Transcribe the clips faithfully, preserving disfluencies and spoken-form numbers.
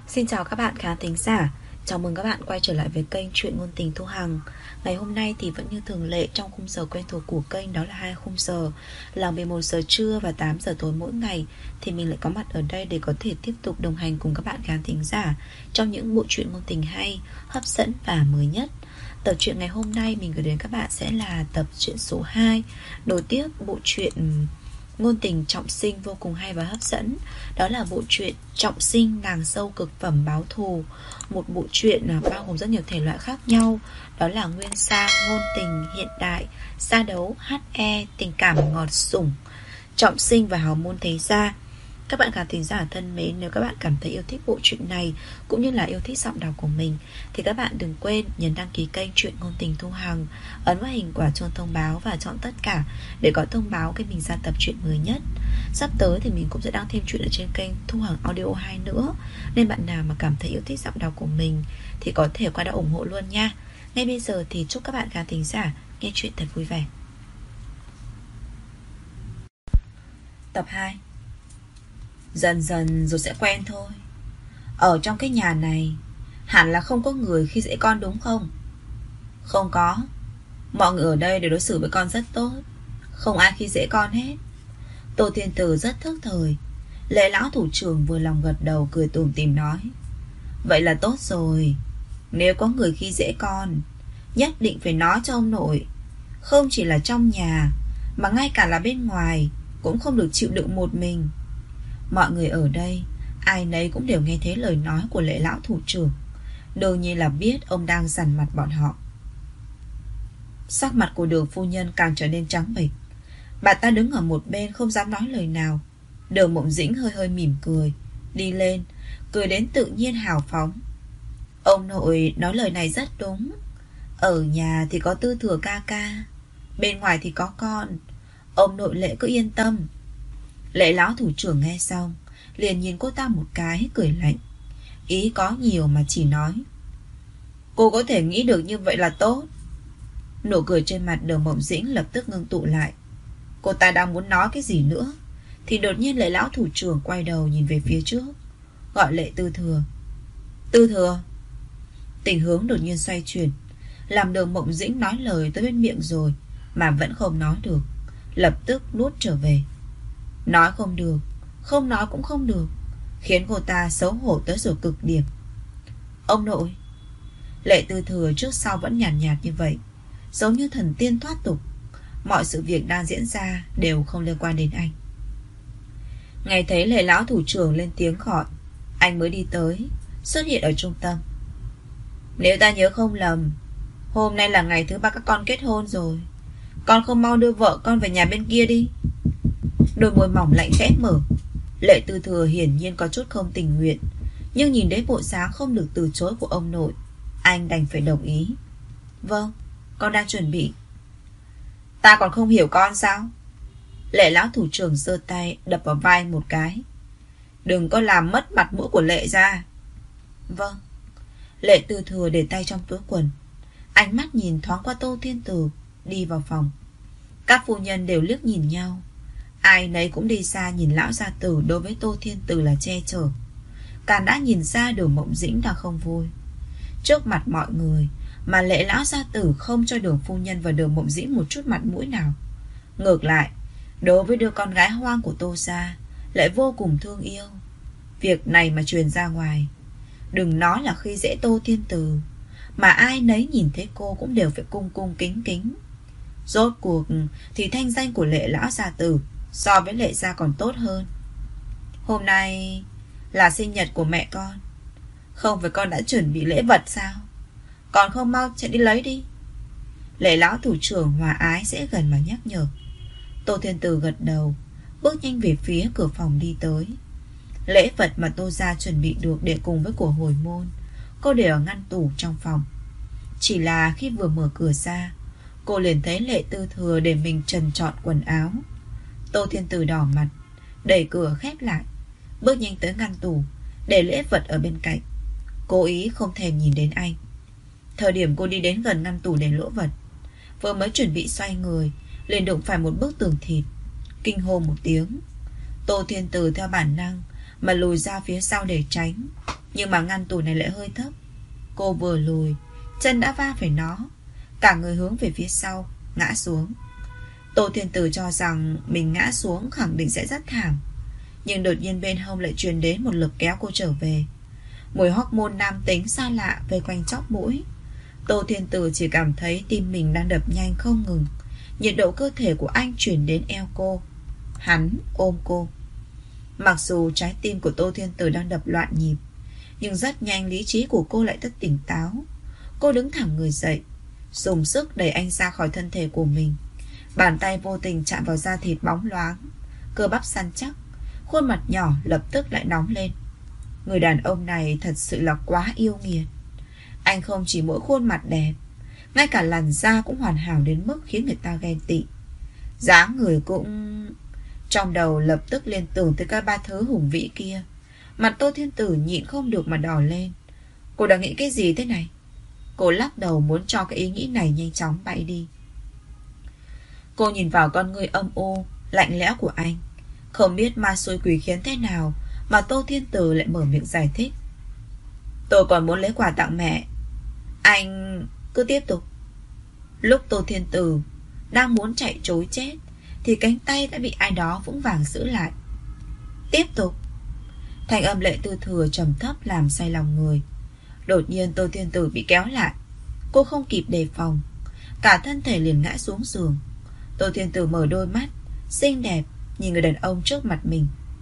Xin chào các bạn khán thính giả. Chào mừng các bạn quay trở lại với kênh Chuyện Ngôn Tình Thu Hằng. Ngày hôm nay thì vẫn như thường lệ, trong khung giờ quen thuộc của kênh, đó là hai khung giờ là mười một giờ trưa và tám giờ tối mỗi ngày, thì mình lại có mặt ở đây để có thể tiếp tục đồng hành cùng các bạn khán thính giả trong những bộ truyện ngôn tình hay, hấp dẫn và mới nhất. Tập truyện ngày hôm nay mình gửi đến các bạn sẽ là tập truyện số hai, nối tiếp bộ truyện ngôn tình trọng sinh vô cùng hay và hấp dẫn. Đó là bộ truyện Trọng Sinh Nàng Dâu Cực Phẩm Báo Thù. Một bộ truyện bao gồm rất nhiều thể loại khác nhau. Đó là nguyên sang, ngôn tình, hiện đại, sa đấu, hát e, tình cảm ngọt sủng, trọng sinh và hào môn thế gia. Các bạn khán thính giả thân mến, nếu các bạn cảm thấy yêu thích bộ truyện này cũng như là yêu thích giọng đọc của mình thì các bạn đừng quên nhấn đăng ký kênh Chuyện Ngôn Tình Thu Hằng, ấn vào hình quả chuông thông báo và chọn tất cả để có thông báo khi mình ra tập truyện mới nhất. Sắp tới thì mình cũng sẽ đăng thêm chuyện ở trên kênh Thu Hằng Audio hai nữa, nên bạn nào mà cảm thấy yêu thích giọng đọc của mình thì có thể qua đó ủng hộ luôn nha. Ngay bây giờ thì chúc các bạn khán thính giả nghe chuyện thật vui vẻ. Tập hai. Dần dần rồi sẽ quen thôi. Ở trong cái nhà này hẳn là không có người khi dễ con đúng không? Không có. Mọi người ở đây đều đối xử với con rất tốt, không ai khi dễ con hết. Tô Thiên Tử rất thức thời. Lệ lão thủ trưởng vừa lòng gật đầu, cười tủm tỉm nói: vậy là tốt rồi. Nếu có người khi dễ con, nhất định phải nói cho ông nội. Không chỉ là trong nhà, mà ngay cả là bên ngoài cũng không được chịu đựng một mình. Mọi người ở đây ai nấy cũng đều nghe thấy lời nói của Lệ lão thủ trưởng, đương nhiên là biết ông đang dằn mặt bọn họ. Sắc mặt của Đường phu nhân càng trở nên trắng bệch. Bà ta đứng ở một bên không dám nói lời nào. Đường Mộng Dĩnh hơi hơi mỉm cười, đi lên, cười đến tự nhiên hào phóng. Ông nội nói lời này rất đúng. Ở nhà thì có Tư Thừa ca ca, bên ngoài thì có con. Ông nội Lệ cứ yên tâm. Lệ lão thủ trưởng nghe xong liền nhìn cô ta một cái, cười lạnh. Ý có nhiều mà chỉ nói: cô có thể nghĩ được như vậy là tốt. Nụ cười trên mặt Đường Mộng Dĩnh lập tức ngưng tụ lại. Cô ta đang muốn nói cái gì nữa thì đột nhiên Lệ lão thủ trưởng quay đầu nhìn về phía trước, gọi Lệ Tư Thừa. Tư Thừa. Tình huống đột nhiên xoay chuyển, làm Đường Mộng Dĩnh nói lời tới bên miệng rồi mà vẫn không nói được, lập tức nuốt trở về. Nói không được, không nói cũng không được, khiến cô ta xấu hổ tới rồi cực điểm. Ông nội. Lệ Tư Thừa trước sau vẫn nhàn nhạt, nhạt như vậy, giống như thần tiên thoát tục. Mọi sự việc đang diễn ra đều không liên quan đến anh. Ngày thấy Lệ lão thủ trưởng lên tiếng gọi, anh mới đi tới, xuất hiện ở trung tâm. Nếu ta nhớ không lầm, hôm nay là ngày thứ ba các con kết hôn rồi. Con không mau đưa vợ con về nhà bên kia đi. Đôi môi mỏng lạnh khẽ mở. Lệ Tư Thừa hiển nhiên có chút không tình nguyện, nhưng nhìn đến bộ dáng không được từ chối của ông nội, anh đành phải đồng ý. Vâng, con đang chuẩn bị. Ta còn không hiểu con sao? Lệ lão thủ trưởng giơ tay đập vào vai một cái. Đừng có làm mất mặt mũi của Lệ ra. Vâng. Lệ Tư Thừa để tay trong túi quần, ánh mắt nhìn thoáng qua Tô Thiên Tử, đi vào phòng. Các phu nhân đều liếc nhìn nhau, ai nấy cũng đi xa nhìn lão gia tử đối với Tô Thiên Tử là che chở. Càng đã nhìn ra Đường Mộng Dĩnh đang không vui. Trước mặt mọi người mà Lệ lão gia tử không cho Đường phu nhân và Đường Mộng Dĩnh một chút mặt mũi nào. Ngược lại, đối với đứa con gái hoang của Tô gia lại vô cùng thương yêu. Việc này mà truyền ra ngoài, đừng nói là khi dễ Tô Thiên Tử, mà ai nấy nhìn thấy cô cũng đều phải cung cung kính kính. Rốt cuộc thì thanh danh của Lệ lão gia tử so với Lệ gia còn tốt hơn. Hôm nay là sinh nhật của mẹ con, không phải con đã chuẩn bị lễ vật sao? Còn không mau chạy đi lấy đi. Lệ lão thủ trưởng hòa ái dễ gần mà nhắc nhở. Tô Thiên Tử gật đầu, bước nhanh về phía cửa phòng đi tới. Lễ vật mà Tô gia chuẩn bị được để cùng với của hồi môn, cô để ở ngăn tủ trong phòng. Chỉ là khi vừa mở cửa ra, cô liền thấy Lệ Tư Thừa để mình trần trọn quần áo. Tô Thiên Tử đỏ mặt, đẩy cửa khép lại, bước nhanh tới ngăn tủ, để lễ vật ở bên cạnh, cố ý không thèm nhìn đến anh. Thời điểm cô đi đến gần ngăn tủ để lỗ vật, vừa mới chuẩn bị xoay người, liền đụng phải một bức tường thịt, kinh hô một tiếng. Tô Thiên Tử theo bản năng mà lùi ra phía sau để tránh. Nhưng mà ngăn tủ này lại hơi thấp. Cô vừa lùi, chân đã va phải nó, cả người hướng về phía sau, ngã xuống. Tô Thiên Tử cho rằng mình ngã xuống khẳng định sẽ rất thảm, nhưng đột nhiên bên hông lại truyền đến một lực kéo cô trở về. Mùi hormone nam tính xa lạ vây quanh chóp mũi. Tô Thiên Tử chỉ cảm thấy tim mình đang đập nhanh không ngừng. Nhiệt độ cơ thể của anh chuyển đến eo cô. Hắn ôm cô. Mặc dù trái tim của Tô Thiên Tử đang đập loạn nhịp, nhưng rất nhanh lý trí của cô lại rất tỉnh táo. Cô đứng thẳng người dậy, dùng sức đẩy anh ra khỏi thân thể của mình. Bàn tay vô tình chạm vào da thịt bóng loáng, cơ bắp săn chắc. Khuôn mặt nhỏ lập tức lại nóng lên. Người đàn ông này thật sự là quá yêu nghiệt. Anh không chỉ mỗi khuôn mặt đẹp, ngay cả làn da cũng hoàn hảo đến mức khiến người ta ghen tị. Dáng người cũng... Trong đầu lập tức liên tưởng tới các ba thứ hùng vĩ kia. Mặt Tô Thiên Tử nhịn không được mà đỏ lên. Cô đang nghĩ cái gì thế này? Cô lắc đầu muốn cho cái ý nghĩ này nhanh chóng bay đi. Cô nhìn vào con ngươi âm u, lạnh lẽo của anh. Không biết ma xui quỷ khiến thế nào mà Tô Thiên Tử lại mở miệng giải thích. Tôi còn muốn lấy quà tặng mẹ. Anh cứ tiếp tục. Lúc Tô Thiên Tử đang muốn chạy trối chết thì cánh tay đã bị ai đó vững vàng giữ lại. Tiếp tục. Thành âm Lệ Tư Thừa trầm thấp làm say lòng người. Đột nhiên Tô Thiên Tử bị kéo lại. Cô không kịp đề phòng, cả thân thể liền ngã xuống giường. Tô Thiên Tử mở đôi mắt xinh đẹp nhìn người đàn ông trước mặt mình.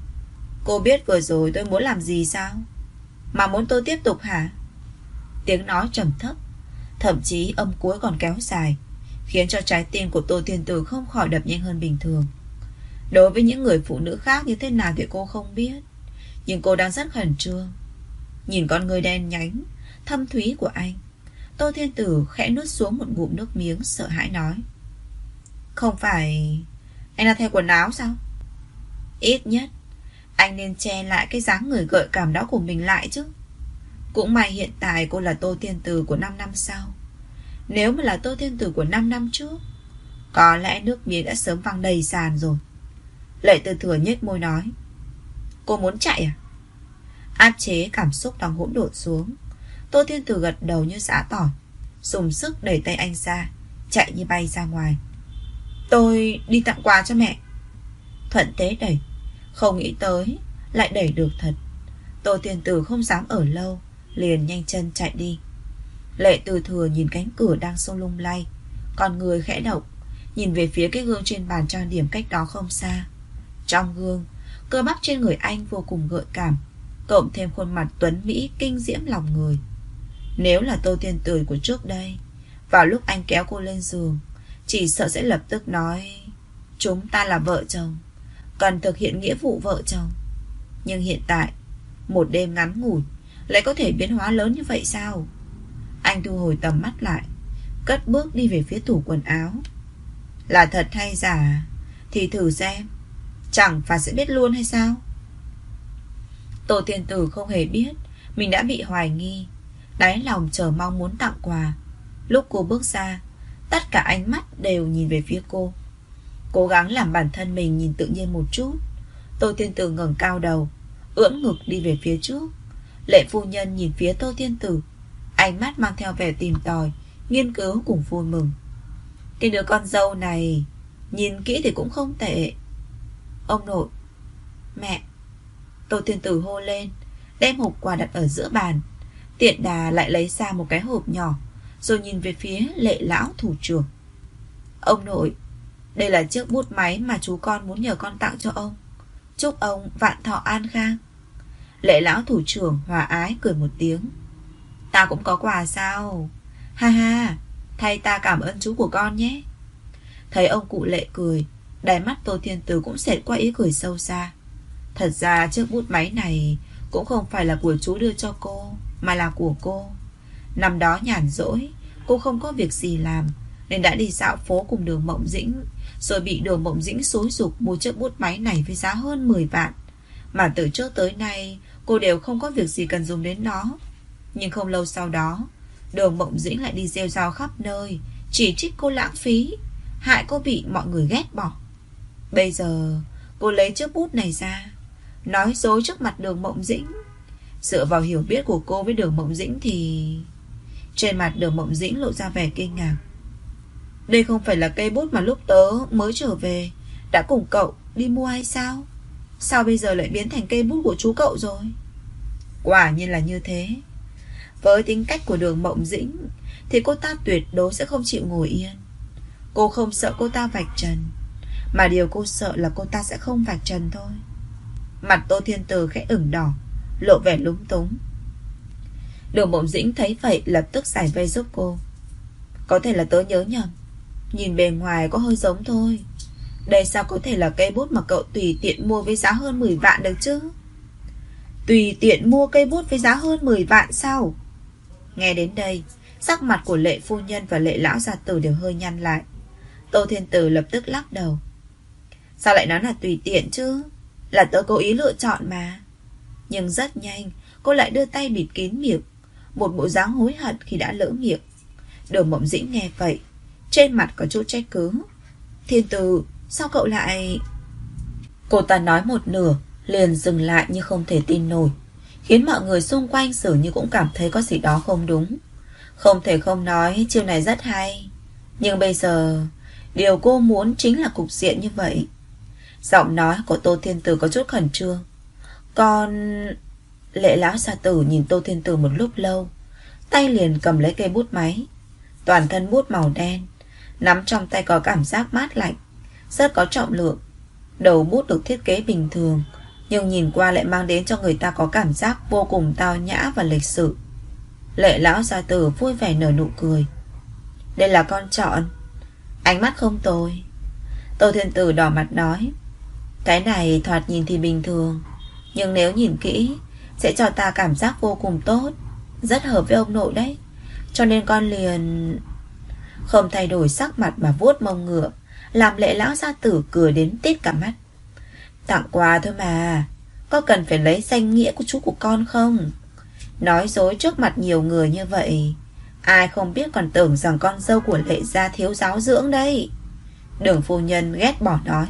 Cô biết vừa rồi tôi muốn làm gì sao? Mà muốn tôi tiếp tục hả? Tiếng nói trầm thấp, thậm chí âm cuối còn kéo dài, khiến cho trái tim của Tô Thiên Tử không khỏi đập nhanh hơn bình thường. Đối với những người phụ nữ khác như thế nào thì cô không biết, nhưng cô đang rất khẩn trương. Nhìn con người đen nhánh thâm thúy của anh, Tô Thiên Tử khẽ nuốt xuống một ngụm nước miếng, sợ hãi nói. Không phải anh đang thay quần áo sao? Ít nhất anh nên che lại cái dáng người gợi cảm đó của mình lại chứ. Cũng may hiện tại cô là Tô Thiên Tử của năm năm sau. Nếu mà là Tô Thiên Tử của năm năm trước, có lẽ nước miếng đã sớm văng đầy sàn rồi. Lệ Tư Thừa nhếch môi nói. Cô muốn chạy à? Áp chế cảm xúc đang hỗn độn xuống, Tô Thiên Tử gật đầu như giã tỏi, dùng sức đẩy tay anh ra, chạy như bay ra ngoài. Tôi đi tặng quà cho mẹ. Thuận thế đẩy, không nghĩ tới lại đẩy được thật. Tô Thiên Tử không dám ở lâu, liền nhanh chân chạy đi. Lệ Tư Thừa nhìn cánh cửa đang sông lung lay, còn người khẽ động, nhìn về phía cái gương trên bàn trang điểm cách đó không xa. Trong gương, cơ bắp trên người anh vô cùng gợi cảm, cộng thêm khuôn mặt tuấn mỹ kinh diễm lòng người. Nếu là Tô Thiên Tử của trước đây, vào lúc anh kéo cô lên giường, chỉ sợ sẽ lập tức nói chúng ta là vợ chồng, cần thực hiện nghĩa vụ vợ chồng. Nhưng hiện tại, một đêm ngắn ngủi lại có thể biến hóa lớn như vậy sao? Anh thu hồi tầm mắt lại, cất bước đi về phía tủ quần áo. Là thật hay giả thì thử xem, chẳng phải sẽ biết luôn hay sao? Tô Thiên Tử không hề biết mình đã bị hoài nghi, đáy lòng chờ mong muốn tặng quà. Lúc cô bước ra, tất cả ánh mắt đều nhìn về phía cô. Cố gắng làm bản thân mình nhìn tự nhiên một chút. Tô Thiên Tử ngẩng cao đầu, ưỡn ngực đi về phía trước. Lệ phu nhân nhìn phía Tô Thiên Tử, ánh mắt mang theo vẻ tìm tòi, nghiên cứu cùng vui mừng. Cái đứa con dâu này nhìn kỹ thì cũng không tệ. Ông nội, mẹ. Tô Thiên Tử hô lên, đem hộp quà đặt ở giữa bàn, tiện đà lại lấy ra một cái hộp nhỏ, rồi nhìn về phía Lệ lão thủ trưởng. Ông nội, đây là chiếc bút máy mà chú con muốn nhờ con tặng cho ông. Chúc ông vạn thọ an khang. Lệ lão thủ trưởng hòa ái cười một tiếng. Ta cũng có quà sao? Ha ha, thay ta cảm ơn chú của con nhé. Thấy ông cụ Lệ cười, đáy mắt Tô Thiên Tử cũng xẹt qua ý cười sâu xa. Thật ra chiếc bút máy này cũng không phải là của chú đưa cho cô, mà là của cô. Năm đó nhàn rỗi, cô không có việc gì làm, nên đã đi dạo phố cùng Đường Mộng Dĩnh, rồi bị Đường Mộng Dĩnh xúi giục mua chiếc bút máy này với giá hơn mười vạn. Mà từ trước tới nay cô đều không có việc gì cần dùng đến nó. Nhưng không lâu sau đó, Đường Mộng Dĩnh lại đi rêu rao khắp nơi, chỉ trích cô lãng phí, hại cô bị mọi người ghét bỏ. Bây giờ cô lấy chiếc bút này ra, nói dối trước mặt Đường Mộng Dĩnh, Dựa vào hiểu biết của cô với Đường Mộng Dĩnh thì... Trên mặt Đường Mộng Dĩnh lộ ra vẻ kinh ngạc. Đây không phải là cây bút mà lúc tớ mới trở về đã cùng cậu đi mua hay sao? Sao bây giờ lại biến thành cây bút của chú cậu rồi? Quả nhiên là như thế. Với tính cách của Đường Mộng Dĩnh thì cô ta tuyệt đối sẽ không chịu ngồi yên. Cô không sợ cô ta vạch trần, mà điều cô sợ là cô ta sẽ không vạch trần thôi. Mặt Tô Thiên Từ khẽ ửng đỏ, lộ vẻ lúng túng. Đường Mộng Dĩnh thấy vậy lập tức giải vây giúp cô. Có thể là tớ nhớ nhầm, nhìn bề ngoài có hơi giống thôi. Đây sao có thể là cây bút mà cậu tùy tiện mua với giá hơn mười vạn được chứ? Tùy tiện mua cây bút với giá hơn mười vạn sao? Nghe đến đây, sắc mặt của Lệ phu nhân và Lệ lão gia tử đều hơi nhăn lại. Tô Thiên Từ lập tức lắc đầu. Sao lại nói là tùy tiện chứ? Là tớ cố ý lựa chọn mà. Nhưng rất nhanh cô lại đưa tay bịt kín miệng, một bộ dáng hối hận khi đã lỡ miệng. Đường Mộng Dĩnh nghe vậy, trên mặt có chút trách cứ. Thiên Từ, sao cậu lại... Cô ta nói một nửa liền dừng lại như không thể tin nổi, khiến mọi người xung quanh dường như cũng cảm thấy có gì đó không đúng. Không thể không nói chiêu này rất hay, nhưng bây giờ điều cô muốn chính là cục diện như vậy. Giọng nói của Tô Thiên Từ có chút khẩn trương. Còn... Lệ lão gia tử nhìn Tô Thiên Từ một lúc lâu, tay liền cầm lấy cây bút máy. Toàn thân bút màu đen, nắm trong tay có cảm giác mát lạnh, rất có trọng lượng. Đầu bút được thiết kế bình thường, nhưng nhìn qua lại mang đến cho người ta có cảm giác vô cùng tao nhã và lịch sự. Lệ lão gia tử vui vẻ nở nụ cười. Đây là con chọn. Ánh mắt không tồi. Tô Thiên Từ đỏ mặt nói. Cái này thoạt nhìn thì bình thường, nhưng nếu nhìn kỹ sẽ cho ta cảm giác vô cùng tốt, rất hợp với ông nội đấy. Cho nên con liền... Không thay đổi sắc mặt mà vuốt mông ngựa, làm Lệ lão gia tử cười đến tít cả mắt. Tặng quà thôi mà, có cần phải lấy danh nghĩa của chú của con không? Nói dối trước mặt nhiều người như vậy, ai không biết còn tưởng rằng con dâu của Lệ gia thiếu giáo dưỡng đây. Đường phu nhân ghét bỏ nói.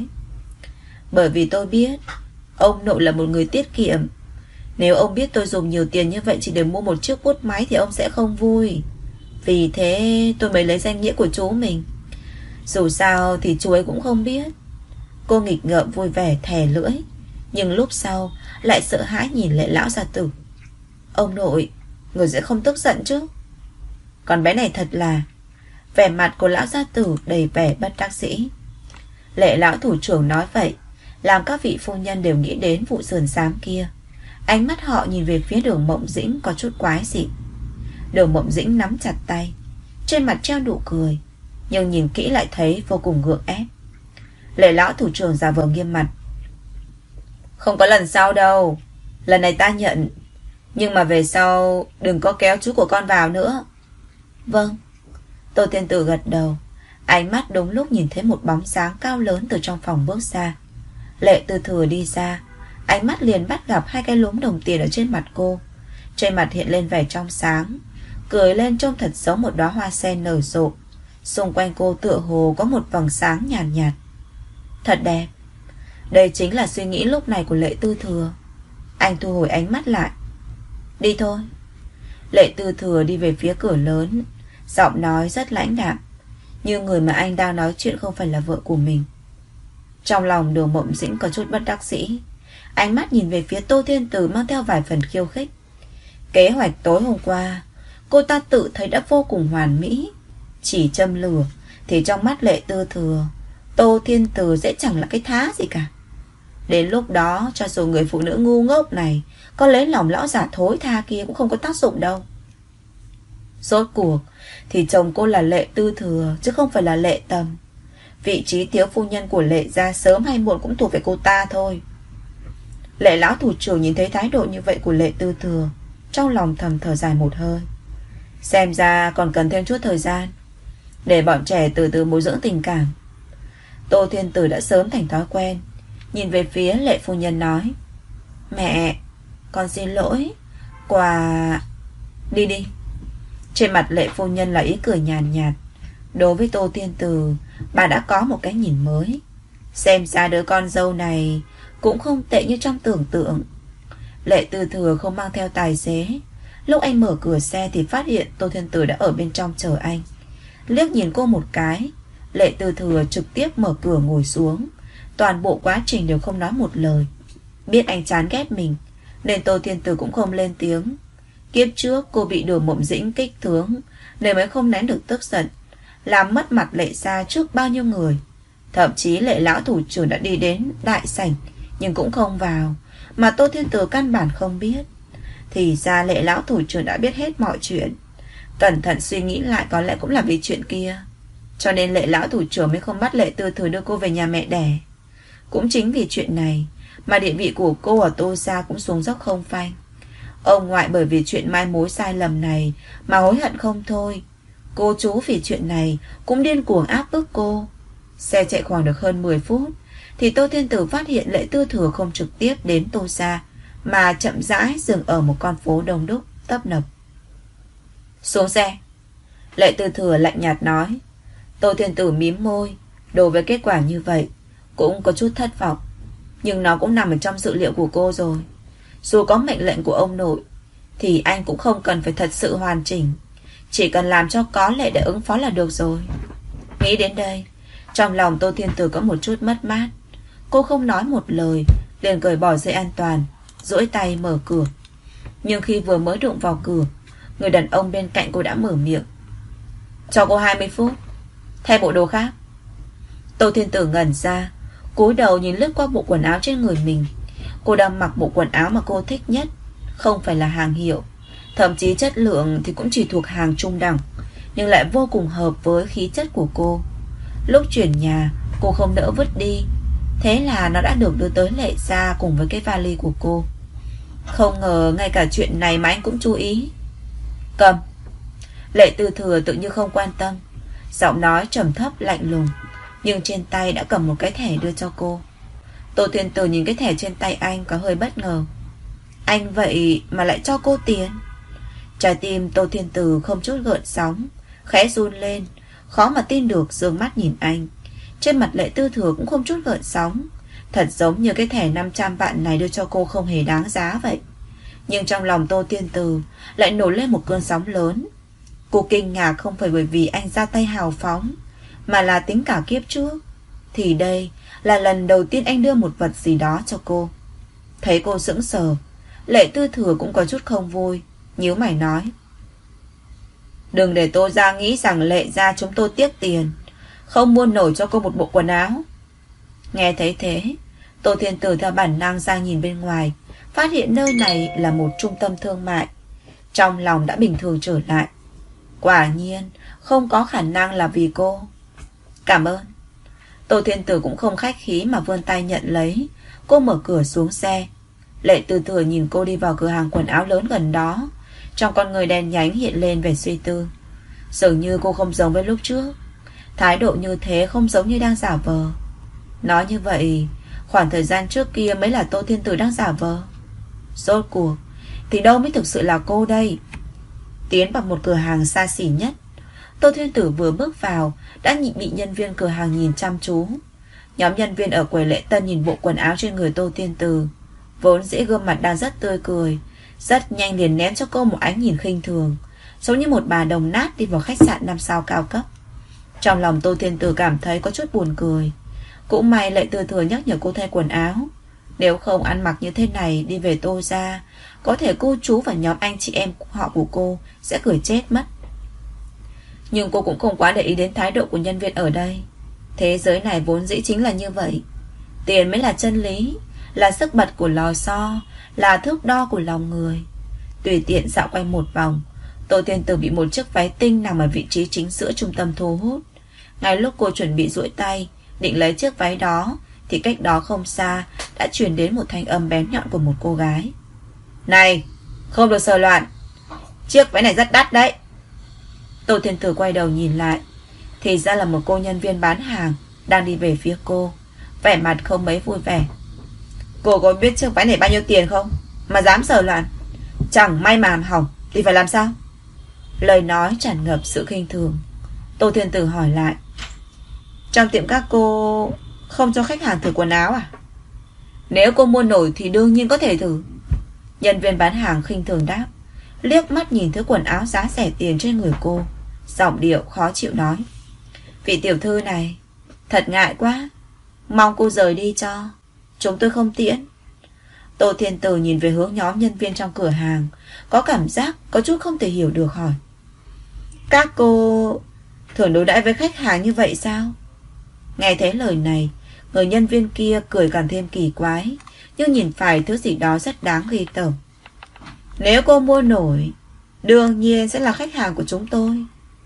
Bởi vì tôi biết ông nội là một người tiết kiệm. Nếu ông biết tôi dùng nhiều tiền như vậy chỉ để mua một chiếc bút máy thì ông sẽ không vui. Vì thế tôi mới lấy danh nghĩa của chú mình. Dù sao thì chú ấy cũng không biết. Cô nghịch ngợm vui vẻ thè lưỡi, nhưng lúc sau lại sợ hãi nhìn Lệ lão gia tử. Ông nội, người sẽ không tức giận chứ? Còn bé này thật là... Vẻ mặt của lão gia tử đầy vẻ bất đắc dĩ. Lệ lão thủ trưởng nói vậy làm các vị phu nhân đều nghĩ đến vụ sườn xám kia. Ánh mắt họ nhìn về phía Đường Mộng Dĩnh có chút quái dị. Đường Mộng Dĩnh nắm chặt tay, trên mặt treo nụ cười, nhưng nhìn kỹ lại thấy vô cùng gượng ép. Lệ lão thủ trưởng giả vờ nghiêm mặt. Không có lần sau đâu, lần này ta nhận, nhưng mà về sau đừng có kéo chú của con vào nữa. Vâng. Tô Thiên Tử gật đầu. Ánh mắt đúng lúc nhìn thấy một bóng sáng cao lớn từ trong phòng bước ra. Lệ Tư Thừa đi ra, ánh mắt liền bắt gặp hai cái lúm đồng tiền ở trên mặt cô. Trên mặt hiện lên vẻ trong sáng, cười lên trông thật giống một đóa hoa sen nở rộ. Xung quanh cô tựa hồ có một vầng sáng nhàn nhạt, nhạt. Thật đẹp. Đây chính là suy nghĩ lúc này của Lệ Tư Thừa. Anh thu hồi ánh mắt lại. Đi thôi. Lệ Tư Thừa đi về phía cửa lớn, giọng nói rất lãnh đạm, như người mà anh đang nói chuyện không phải là vợ của mình. Trong lòng Đường Mộng Dĩnh có chút bất đắc dĩ, ánh mắt nhìn về phía Tô Thiên Tử mang theo vài phần khiêu khích. Kế hoạch tối hôm qua cô ta tự thấy đã vô cùng hoàn mỹ. Chỉ châm lửa thì trong mắt Lệ Tư Thừa, Tô Thiên Tử sẽ chẳng là cái thá gì cả. Đến lúc đó cho dù người phụ nữ ngu ngốc này có lấy lòng lão giả thối tha kia cũng không có tác dụng đâu. Rốt cuộc thì chồng cô là Lệ Tư Thừa chứ không phải là Lệ Tầm. Vị trí thiếu phu nhân của Lệ gia sớm hay muộn cũng thuộc về cô ta thôi. Lệ lão thủ trưởng nhìn thấy thái độ như vậy của Lệ Tư Thừa, trong lòng thầm thở dài một hơi. Xem ra còn cần thêm chút thời gian để bọn trẻ từ từ bồi dưỡng tình cảm. Tô Thiên Tử đã sớm thành thói quen, nhìn về phía Lệ phu nhân nói. Mẹ, con xin lỗi. Quà... Đi đi. Trên mặt Lệ phu nhân là ý cười nhàn nhạt, nhạt. Đối với Tô Thiên Tử, bà đã có một cái nhìn mới. Xem ra đứa con dâu này cũng không tệ như trong tưởng tượng. Lệ Tư Thừa không mang theo tài xế. Lúc anh mở cửa xe thì phát hiện Tô Thiên Tử đã ở bên trong chờ anh. Liếc nhìn cô một cái, Lệ Tư Thừa trực tiếp mở cửa ngồi xuống. Toàn bộ quá trình đều không nói một lời. Biết anh chán ghét mình nên Tô Thiên Tử cũng không lên tiếng. Kiếp trước cô bị Đường Mộng Dĩnh kích tướng nên mới không nén được tức giận, làm mất mặt Lệ gia trước bao nhiêu người. Thậm chí Lệ lão thủ trưởng đã đi đến đại sảnh nhưng cũng không vào, mà Tô Thiên Tử căn bản không biết. Thì ra Lệ lão thủ trưởng đã biết hết mọi chuyện. Cẩn thận suy nghĩ lại, có lẽ cũng là vì chuyện kia, cho nên Lệ lão thủ trưởng mới không bắt Lệ Tư Thừa đưa cô về nhà mẹ đẻ. Cũng chính vì chuyện này mà địa vị của cô ở Tô gia cũng xuống dốc không phanh. Ông ngoại bởi vì chuyện mai mối sai lầm này mà hối hận không thôi. Cô chú vì chuyện này cũng điên cuồng áp bức cô. Xe chạy khoảng được hơn mười phút thì Tô Thiên Tử phát hiện Lệ Tư Thừa không trực tiếp đến Tô gia, mà chậm rãi dừng ở một con phố đông đúc tấp nập. Xuống xe, Lệ Tư Thừa lạnh nhạt nói. Tô Thiên Tử mím môi. Đối với kết quả như vậy cũng có chút thất vọng, nhưng nó cũng nằm ở trong dự liệu của cô rồi. Dù có mệnh lệnh của ông nội thì anh cũng không cần phải thật sự hoàn chỉnh, chỉ cần làm cho có lệ để ứng phó là được rồi. Nghĩ đến đây, trong lòng Tô Thiên Tử có một chút mất mát. Cô không nói một lời, liền cởi bỏ dây an toàn, duỗi tay mở cửa. Nhưng khi vừa mới đụng vào cửa, người đàn ông bên cạnh cô đã mở miệng. Cho cô hai mươi phút, thay bộ đồ khác. Tô Thiên Tử ngẩn ra, cúi đầu nhìn lướt qua bộ quần áo trên người mình. Cô đang mặc bộ quần áo mà cô thích nhất, không phải là hàng hiệu, thậm chí chất lượng thì cũng chỉ thuộc hàng trung đẳng, nhưng lại vô cùng hợp với khí chất của cô. Lúc chuyển nhà, cô không nỡ vứt đi, thế là nó đã được đưa tới Lệ gia cùng với cái vali của cô. Không ngờ ngay cả chuyện này mà anh cũng chú ý. Cầm. Lệ Tư Thừa tự như không quan tâm, giọng nói trầm thấp lạnh lùng, nhưng trên tay đã cầm một cái thẻ đưa cho cô. Tô Thiên Tử nhìn cái thẻ trên tay anh có hơi bất ngờ. Anh vậy mà lại cho cô tiền? Trái tim Tô Thiên Tử không chút gợn sóng, khẽ run lên, khó mà tin được dương mắt nhìn anh. Trên mặt Lệ Tư Thừa cũng không chút gợn sóng, thật giống như cái thẻ năm trăm vạn này đưa cho cô không hề đáng giá vậy. Nhưng trong lòng Tô Thiên Tử lại nổi lên một cơn sóng lớn. Cô kinh ngạc không phải bởi vì anh ra tay hào phóng, mà là tính cả kiếp trước thì đây là lần đầu tiên anh đưa một vật gì đó cho cô. Thấy cô sững sờ, Lệ Tư Thừa cũng có chút không vui, nhíu mày nói. Đừng để Tô gia nghĩ rằng Lệ gia chúng tôi tiếc tiền, không mua nổi cho cô một bộ quần áo. Nghe thấy thế, Tô Thiên Tử theo bản năng ra nhìn bên ngoài, phát hiện nơi này là một trung tâm thương mại. Trong lòng đã bình thường trở lại. Quả nhiên không có khả năng là vì cô. Cảm ơn. Tô Thiên Tử cũng không khách khí mà vươn tay nhận lấy. Cô mở cửa xuống xe. Lệ Tư Thừa nhìn cô đi vào cửa hàng quần áo lớn gần đó, trong con người đen nhánh hiện lên vẻ suy tư. Dường như cô không giống với lúc trước, thái độ như thế không giống như đang giả vờ. Nói như vậy, khoảng thời gian trước kia mới là Tô Thiên Tử đang giả vờ. Rốt cuộc thì đâu mới thực sự là cô đây? Tiến vào một cửa hàng xa xỉ nhất, Tô Thiên Tử vừa bước vào đã nhị bị nhân viên cửa hàng nhìn chăm chú. Nhóm nhân viên ở quầy lễ tân nhìn bộ quần áo trên người Tô Thiên Tử, vốn dĩ gương mặt đang rất tươi cười, rất nhanh liền ném cho cô một ánh nhìn khinh thường, giống như một bà đồng nát đi vào khách sạn năm sao cao cấp. Trong lòng Tô Thiên Tử cảm thấy có chút buồn cười. Cũng may Lệ Tư Thừa nhắc nhở cô thay quần áo, nếu không ăn mặc như thế này đi về Tô gia, có thể cô chú và nhóm anh chị em họ của cô sẽ cười chết mất. Nhưng cô cũng không quá để ý đến thái độ của nhân viên ở đây. Thế giới này vốn dĩ chính là như vậy. Tiền mới là chân lý, là sức bật của lò xo, là thước đo của lòng người. Tùy tiện dạo quanh một vòng, Tô Thiên Tử bị một chiếc váy tinh nằm ở vị trí chính giữa trung tâm thu hút. Ngay lúc cô chuẩn bị duỗi tay định lấy chiếc váy đó, thì cách đó không xa đã truyền đến một thanh âm bén nhọn của một cô gái. Này, không được sờ loạn, chiếc váy này rất đắt đấy. Tô Thiên Tử quay đầu nhìn lại, thì ra là một cô nhân viên bán hàng đang đi về phía cô, vẻ mặt không mấy vui vẻ. Cô có biết chiếc váy này bao nhiêu tiền không mà dám sờ loạn? Chẳng may mà làm hỏng thì phải làm sao? Lời nói tràn ngập sự khinh thường. Tô Thiên Tử hỏi lại, trong tiệm các cô không cho khách hàng thử quần áo à? Nếu cô mua nổi thì đương nhiên có thể thử, Nhân viên bán hàng khinh thường đáp, liếc mắt nhìn thứ quần áo giá rẻ tiền trên người cô, giọng điệu khó chịu nói, vị tiểu thư này, thật ngại quá, mong cô rời đi cho, chúng tôi không tiễn. Tô Thiên Tử nhìn về hướng nhóm nhân viên trong cửa hàng, có cảm giác có chút không thể hiểu được, hỏi, các cô thường đối đãi với khách hàng như vậy sao? Nghe thấy lời này, người nhân viên kia cười càng thêm kỳ quái, nhưng nhìn phải thứ gì đó rất đáng ghê tởm. Nếu cô mua nổi, đương nhiên sẽ là khách hàng của chúng tôi.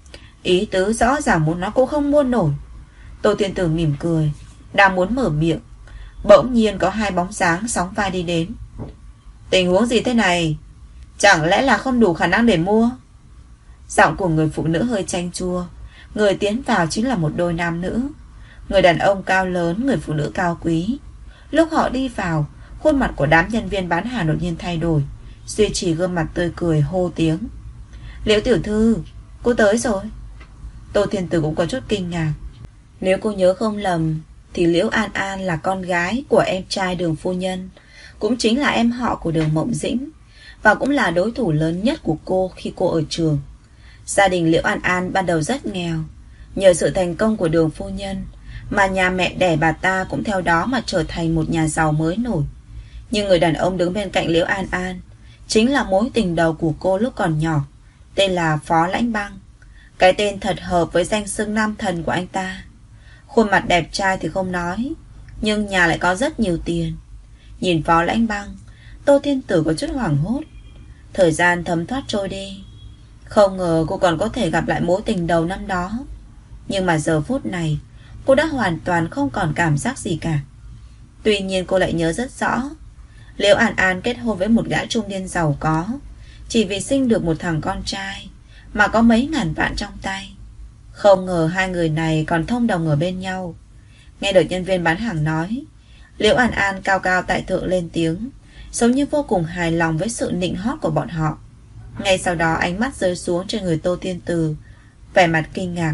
Ý tứ rõ ràng muốn nói cô không mua nổi. Tô Thiên Tử mỉm cười, đang muốn mở miệng, bỗng nhiên có hai bóng dáng sóng vai đi đến. Tình huống gì thế này? Chẳng lẽ là không đủ khả năng để mua? Giọng của người phụ nữ hơi chanh chua. Người tiến vào chính là một đôi nam nữ. Người đàn ông cao lớn, người phụ nữ cao quý. Lúc họ đi vào, khuôn mặt của đám nhân viên bán hàng đột nhiên thay đổi, duy trì gương mặt tươi cười hô tiếng, Liễu tiểu thư, cô tới rồi. Tô Thiên Tử cũng có chút kinh ngạc. Nếu cô nhớ không lầm thì Liễu An An là con gái của em trai Đường phu nhân, cũng chính là em họ của Đường Mộng Dĩnh, và cũng là đối thủ lớn nhất của cô khi cô ở trường. Gia đình Liễu An An ban đầu rất nghèo. Nhờ sự thành công của Đường phu nhân mà nhà mẹ đẻ bà ta cũng theo đó mà trở thành một nhà giàu mới nổi. Nhưng người đàn ông đứng bên cạnh Liễu An An chính là mối tình đầu của cô lúc còn nhỏ, tên là Phó Lãnh Băng. Cái tên thật hợp với danh xưng nam thần của anh ta. Khuôn mặt đẹp trai thì không nói, nhưng nhà lại có rất nhiều tiền. Nhìn Phó Lãnh Băng, Tô Thiên Tử có chút hoảng hốt. Thời gian thấm thoát trôi đi, không ngờ cô còn có thể gặp lại mối tình đầu năm đó. Nhưng mà giờ phút này, cô đã hoàn toàn không còn cảm giác gì cả. Tuy nhiên cô lại nhớ rất rõ, Liễu An An kết hôn với một gã trung niên giàu có, chỉ vì sinh được một thằng con trai mà có mấy ngàn vạn trong tay. Không ngờ hai người này còn thông đồng ở bên nhau. Nghe được nhân viên bán hàng nói, Liễu An An cao cao tại thượng lên tiếng, giống như vô cùng hài lòng với sự nịnh hót của bọn họ. Ngay sau đó ánh mắt rơi xuống trên người Tô Thiên Tử, vẻ mặt kinh ngạc.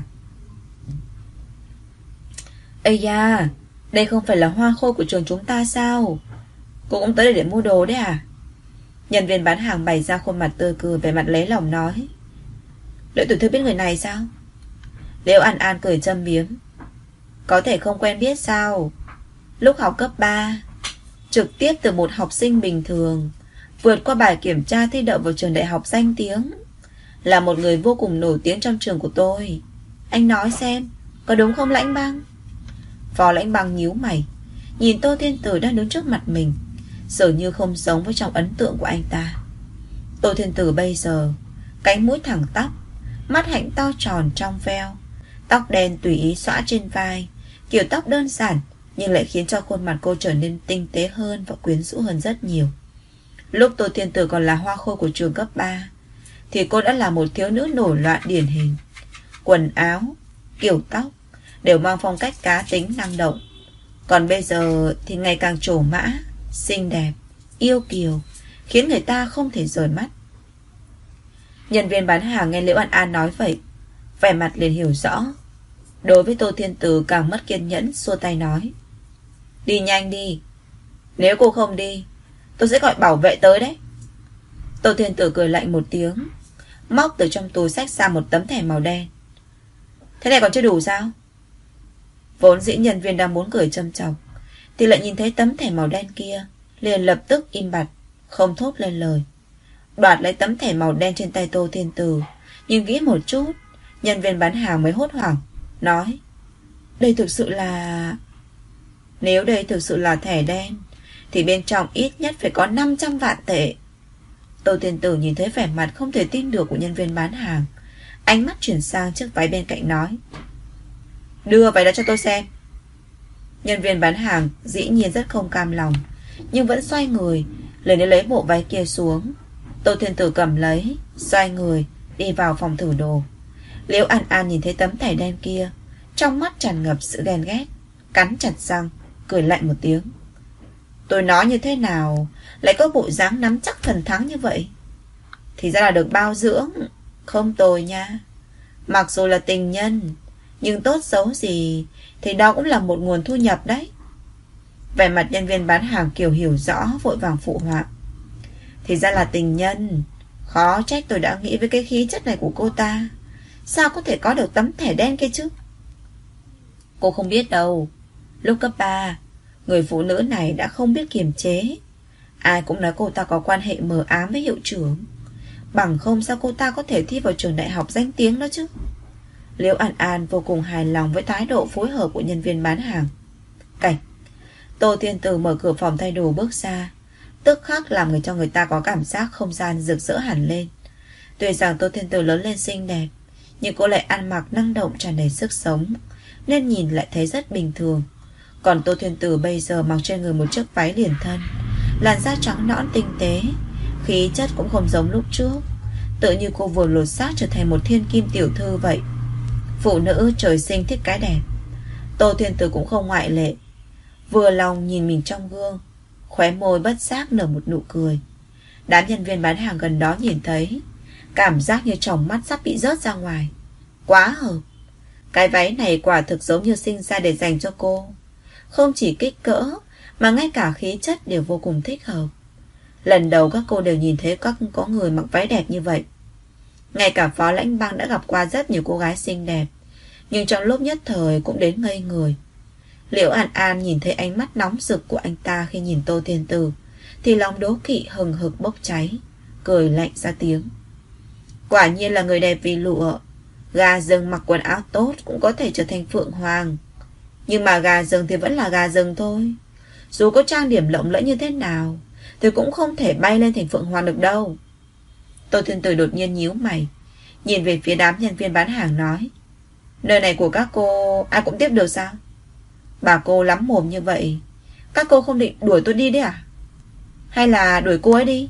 Ây da, đây không phải là hoa khôi của trường chúng ta sao? Cô cũng tới đây để mua đồ đấy à? Nhân viên bán hàng bày ra khuôn mặt tươi cười, vẻ mặt lấy lòng nói. Liễu tiểu thư biết người này sao? Liễu An An cười châm biếm. Có thể không quen biết sao? Lúc học cấp ba, trực tiếp từ một học sinh bình thường vượt qua bài kiểm tra thi đậu vào trường đại học danh tiếng, là một người vô cùng nổi tiếng trong trường của tôi. Anh nói xem, có đúng không Lãnh Băng? Phó Lãnh Băng nhíu mày, nhìn Tô Thiên Tử đang đứng trước mặt mình, dường như không giống với trong ấn tượng của anh ta. Tô Thiên Tử bây giờ cánh mũi thẳng tắp, mắt hạnh to tròn trong veo, tóc đen tùy ý xõa trên vai. Kiểu tóc đơn giản nhưng lại khiến cho khuôn mặt cô trở nên tinh tế hơn và quyến rũ hơn rất nhiều. Lúc Tô Thiên Tử còn là hoa khôi của trường cấp ba thì cô đã là một thiếu nữ nổi loạn điển hình. Quần áo, kiểu tóc đều mang phong cách cá tính năng động. Còn bây giờ thì ngày càng trổ mã, xinh đẹp, yêu kiều, khiến người ta không thể rời mắt. Nhân viên bán hàng nghe Liễu An An nói vậy, vẻ mặt liền hiểu rõ. Đối với Tô Thiên Tử càng mất kiên nhẫn, xua tay nói. Đi nhanh đi, nếu cô không đi, tôi sẽ gọi bảo vệ tới đấy. Tô Thiên Tử cười lạnh một tiếng, móc từ trong túi xách ra một tấm thẻ màu đen. Thế này còn chưa đủ sao? Vốn dĩ nhân viên đang muốn cười châm chọc, thì lại nhìn thấy tấm thẻ màu đen kia, liền lập tức im bặt, không thốt lên lời. Đoạt lấy tấm thẻ màu đen trên tay Tô Thiên Tử, nhưng nghĩ một chút, nhân viên bán hàng mới hốt hoảng, nói. Đây thực sự là... Nếu đây thực sự là thẻ đen thì bên trong ít nhất phải có năm trăm vạn tệ. Tô Thiên Tử nhìn thấy vẻ mặt không thể tin được của nhân viên bán hàng, ánh mắt chuyển sang chiếc váy bên cạnh nói. Đưa váy đó cho tôi xem. Nhân viên bán hàng dĩ nhiên rất không cam lòng, nhưng vẫn xoay người liền lấy bộ váy kia xuống. Tô Thiên Tử cầm lấy, xoay người đi vào phòng thử đồ. Liễu An An nhìn thấy tấm thẻ đen kia, trong mắt tràn ngập sự ghen ghét, cắn chặt răng, cười lạnh một tiếng. Tôi nói như thế nào lại có bộ dáng nắm chắc phần thắng như vậy? Thì ra là được bao dưỡng. Không tồi nha. Mặc dù là tình nhân, nhưng tốt xấu gì thì đó cũng là một nguồn thu nhập đấy. Vẻ mặt nhân viên bán hàng kiểu hiểu rõ, vội vàng phụ họa. Thì ra là tình nhân. Khó trách tôi đã nghĩ với cái khí chất này của cô ta. Sao có thể có được tấm thẻ đen kia chứ? Cô không biết đâu. Lúc cấp ba, người phụ nữ này đã không biết kiềm chế. Ai cũng nói cô ta có quan hệ mờ ám với hiệu trưởng. Bằng không sao cô ta có thể thi vào trường đại học danh tiếng đó chứ. Liễu An An vô cùng hài lòng với thái độ phối hợp của nhân viên bán hàng. Cảnh Tô Thiên Từ mở cửa phòng thay đồ bước ra, tức khắc làm người cho người ta có cảm giác không gian rực rỡ hẳn lên. Tuy rằng Tô Thiên Từ lớn lên xinh đẹp, nhưng cô lại ăn mặc năng động tràn đầy sức sống, nên nhìn lại thấy rất bình thường. Còn Tô Thiên Từ bây giờ mặc trên người một chiếc váy liền thân, làn da trắng nõn tinh tế, khí chất cũng không giống lúc trước, tự như cô vừa lột xác trở thành một thiên kim tiểu thư vậy. Phụ nữ trời sinh thích cái đẹp. Tô Thiên Từ cũng không ngoại lệ. Vừa lòng nhìn mình trong gương, khóe môi bất giác nở một nụ cười. Đám nhân viên bán hàng gần đó nhìn thấy, cảm giác như tròng mắt sắp bị rớt ra ngoài. Quá hợp. Cái váy này quả thực giống như sinh ra để dành cho cô. Không chỉ kích cỡ, mà ngay cả khí chất đều vô cùng thích hợp. Lần đầu các cô đều nhìn thấy các có người mặc váy đẹp như vậy. Ngay cả Phó Lãnh Băng đã gặp qua rất nhiều cô gái xinh đẹp, nhưng trong lúc nhất thời cũng đến ngây người. Liễu An An nhìn thấy ánh mắt nóng rực của anh ta khi nhìn Tô Thiên Từ, thì lòng đố kỵ hừng hực bốc cháy, cười lạnh ra tiếng. Quả nhiên là người đẹp vì lụa. Gà rừng mặc quần áo tốt cũng có thể trở thành phượng hoàng. Nhưng mà gà rừng thì vẫn là gà rừng thôi. Dù có trang điểm lộng lẫy như thế nào thì cũng không thể bay lên thành phượng hoàng được đâu. Tô Thiên Từ đột nhiên nhíu mày, nhìn về phía đám nhân viên bán hàng nói: Nơi này của các cô ai cũng tiếp được sao? Bà cô lắm mồm như vậy, các cô không định đuổi tôi đi đấy à? Hay là đuổi cô ấy đi?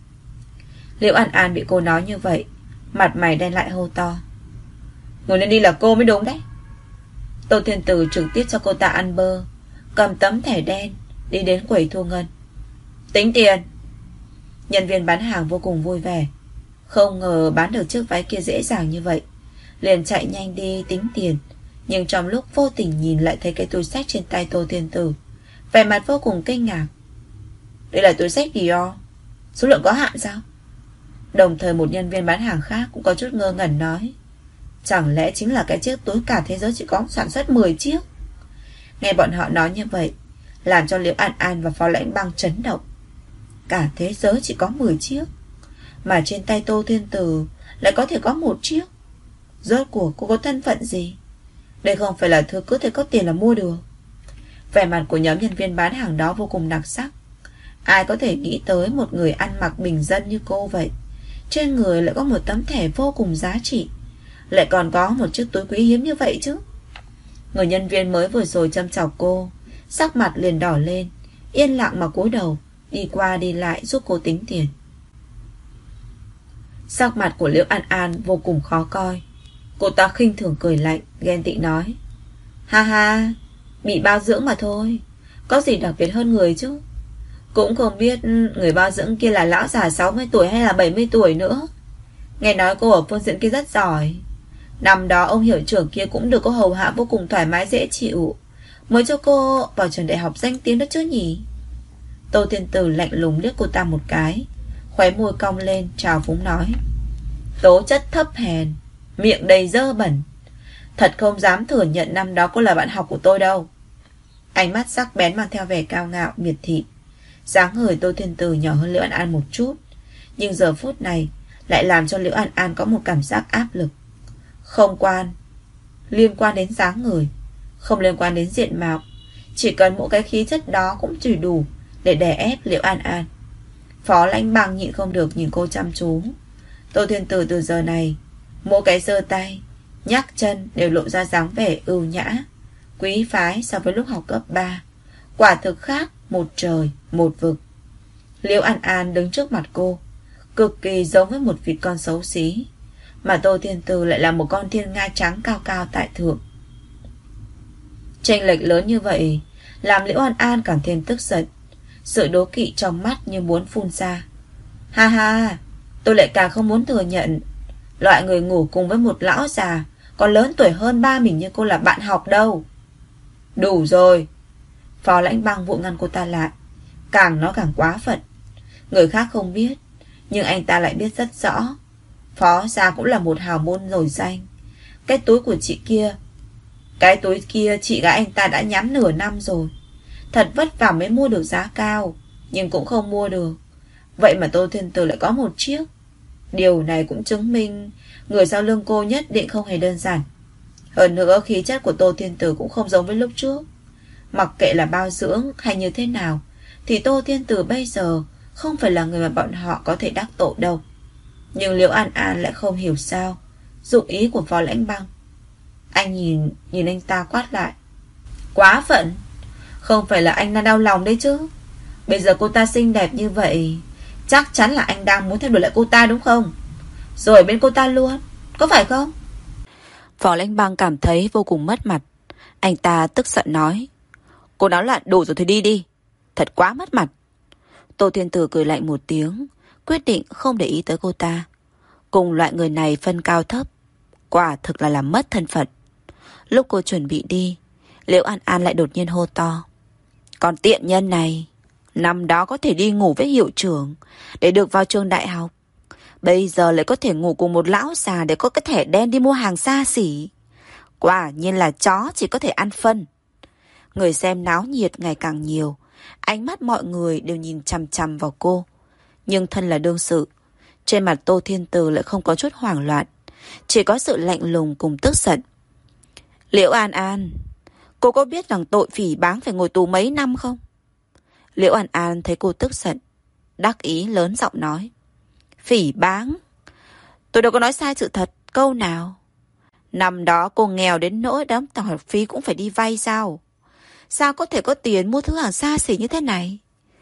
Liễu An An bị cô nói như vậy, mặt mày đen lại hô to: Người nên đi là cô mới đúng đấy. Tô Thiên Từ trực tiếp cho cô ta ăn bơ, cầm tấm thẻ đen đi đến quầy thu ngân. Tính tiền. Nhân viên bán hàng vô cùng vui vẻ, không ngờ bán được chiếc váy kia dễ dàng như vậy, liền chạy nhanh đi tính tiền. Nhưng trong lúc vô tình nhìn lại thấy cái túi xách trên tay Tô Thiên Từ, vẻ mặt vô cùng kinh ngạc. Đây là túi xách Dior, số lượng có hạn sao? Đồng thời một nhân viên bán hàng khác cũng có chút ngơ ngẩn nói: Chẳng lẽ chính là cái chiếc túi cả thế giới chỉ có sản xuất mười chiếc? Nghe bọn họ nói như vậy, làm cho Liễu An An và Phó Lãnh Băng chấn động. Cả thế giới chỉ có mười chiếc, mà trên tay Tô Thiên Từ lại có thể có một chiếc. Rốt cuộc cô có thân phận gì? Đây không phải là thứ cứ thể có tiền là mua được. Vẻ mặt của nhóm nhân viên bán hàng đó vô cùng đặc sắc. Ai có thể nghĩ tới một người ăn mặc bình dân như cô vậy, trên người lại có một tấm thẻ vô cùng giá trị, lại còn có một chiếc túi quý hiếm như vậy chứ. Người nhân viên mới vừa rồi châm chọc cô, sắc mặt liền đỏ lên, yên lặng mà cúi đầu, đi qua đi lại giúp cô tính tiền. Sắc mặt của Liễu An An vô cùng khó coi. Cô ta khinh thường cười lạnh, ghen tị nói: Ha ha, bị bao dưỡng mà thôi, có gì đặc biệt hơn người chứ. Cũng không biết người bao dưỡng kia là lão già sáu mươi tuổi hay là bảy mươi tuổi nữa. Nghe nói cô ở phương diện kia rất giỏi. Năm đó ông hiệu trưởng kia cũng được cô hầu hạ vô cùng thoải mái dễ chịu, mới cho cô vào trường đại học danh tiếng đó chứ nhỉ. Tô Thiên Từ lạnh lùng liếc cô ta một cái, khóe môi cong lên trào phúng nói: Tố chất thấp hèn, miệng đầy dơ bẩn. Thật không dám thừa nhận năm đó cô là bạn học của tôi đâu. Ánh mắt sắc bén mang theo vẻ cao ngạo miệt thị. Dáng người Tô Thiên Từ nhỏ hơn Liễu An An một chút, nhưng giờ phút này lại làm cho Liễu An An có một cảm giác áp lực. Không quan liên quan đến dáng người, không liên quan đến diện mạo, chỉ cần một cái khí chất đó cũng chỉ đủ để đè ép Liễu An An. Phó Lãnh Băng nhịn không được nhìn cô chăm chú. Tô Thiên Từ từ giờ này, mỗi cái giơ tay, nhắc chân đều lộ ra dáng vẻ ưu nhã, quý phái so với lúc học cấp ba. Quả thực khác một trời một vực. Liễu An An đứng trước mặt cô, cực kỳ giống với một vịt con xấu xí, mà Tô Thiên Từ lại là một con thiên nga trắng cao cao tại thượng. Chênh lệch lớn như vậy làm Liễu An An càng thêm tức giận, sự đố kỵ trong mắt như muốn phun ra. Ha ha, tôi lại càng không muốn thừa nhận loại người ngủ cùng với một lão già còn lớn tuổi hơn ba mình như cô là bạn học đâu. Đủ rồi. Phó Lãnh Băng vội ngăn cô ta lại, càng nói càng quá phận. Người khác không biết, nhưng anh ta lại biết rất rõ. Phó gia cũng là một hào môn nổi danh. Cái túi của chị kia Cái túi kia chị gái anh ta đã nhắm nửa năm rồi. Thật vất vả mới mua được giá cao, nhưng cũng không mua được. Vậy mà Tô Thiên Tử lại có một chiếc. Điều này cũng chứng minh người sau lưng cô nhất định không hề đơn giản. Hơn nữa khí chất của Tô Thiên Tử cũng không giống với lúc trước. Mặc kệ là bao dưỡng hay như thế nào, thì Tô Thiên Tử bây giờ không phải là người mà bọn họ có thể đắc tội đâu. Nhưng Liễu An An lại không hiểu sao dụng ý của Phó Lãnh Băng. Anh nhìn nhìn anh ta quát lại: quá phận. Không phải là anh đang đau lòng đấy chứ? Bây giờ cô ta xinh đẹp như vậy, chắc chắn là anh đang muốn thay đổi lại cô ta đúng không? Rồi bên cô ta luôn, có phải không? Phó Lãnh Băng cảm thấy vô cùng mất mặt. Anh ta tức giận nói: cô náo loạn đủ rồi thì đi đi, thật quá mất mặt. Tô Thiên Tử cười lạnh một tiếng, quyết định không để ý tới cô ta. Cùng loại người này phân cao thấp, quả thực là làm mất thân phận. Lúc cô chuẩn bị đi, Liễu An An lại đột nhiên hô to: còn tiện nhân này, năm đó có thể đi ngủ với hiệu trưởng để được vào trường đại học, bây giờ lại có thể ngủ cùng một lão già để có cái thẻ đen đi mua hàng xa xỉ. Quả nhiên là chó chỉ có thể ăn phân. Người xem náo nhiệt ngày càng nhiều, ánh mắt mọi người đều nhìn chằm chằm vào cô. Nhưng thân là đương sự, trên mặt Tô Thiên Tử lại không có chút hoảng loạn, chỉ có sự lạnh lùng cùng tức giận. Liễu An An, cô có biết rằng tội phỉ báng phải ngồi tù mấy năm không? Liễu An An thấy cô tức giận, đắc ý lớn giọng nói: phỉ báng? Tôi đâu có nói sai sự thật câu nào. Năm đó cô nghèo đến nỗi đám học phí cũng phải đi vay sao? Sao có thể có tiền mua thứ hàng xa xỉ như thế này?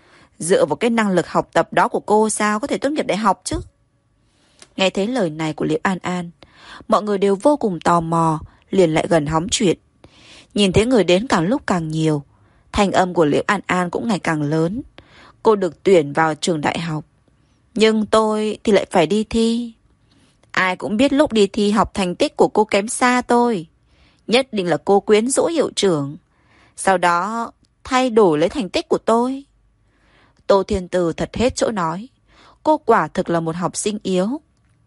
Dựa vào cái năng lực học tập đó của cô sao có thể tốt nghiệp đại học chứ? Nghe thấy lời này của Liễu An An, mọi người đều vô cùng tò mò, liền lại gần hóng chuyện. Nhìn thấy người đến càng lúc càng nhiều, thanh âm của Liễu An An cũng ngày càng lớn. Cô được tuyển vào trường đại học, nhưng tôi thì lại phải đi thi. Ai cũng biết lúc đi thi học thành tích của cô kém xa tôi. Nhất định là cô quyến rũ hiệu trưởng, sau đó thay đổi lấy thành tích của tôi. Tô Thiên Tử thật hết chỗ nói. Cô quả thực là một học sinh yếu.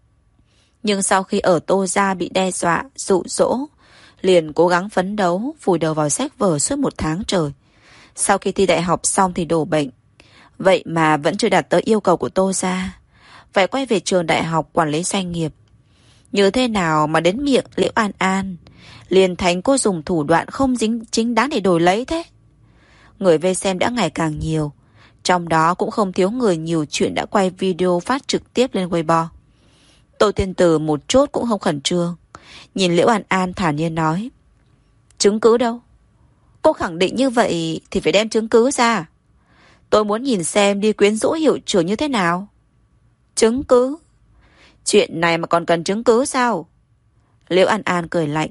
Nhưng sau khi ở Tô gia bị đe dọa, dụ dỗ, liền cố gắng phấn đấu, vùi đầu vào sách vở suốt một tháng trời. Sau khi thi đại học xong thì đổ bệnh. Vậy mà vẫn chưa đạt tới yêu cầu của Tô gia, phải quay về trường đại học quản lý doanh nghiệp. Như thế nào mà đến miệng Liễu An An liền thành cô dùng thủ đoạn không dính chính đáng để đổi lấy thế? Người vây xem đã ngày càng nhiều, trong đó cũng không thiếu người nhiều chuyện đã quay video phát trực tiếp lên Weibo. Tô Thiên Tử một chút cũng không khẩn trương, nhìn Liễu An An thản nhiên nói: chứng cứ đâu? Cô khẳng định như vậy thì phải đem chứng cứ ra. Tôi muốn nhìn xem đi quyến rũ hiệu trưởng như thế nào. Chứng cứ? Chuyện này mà còn cần chứng cứ sao? Liễu An An cười lạnh: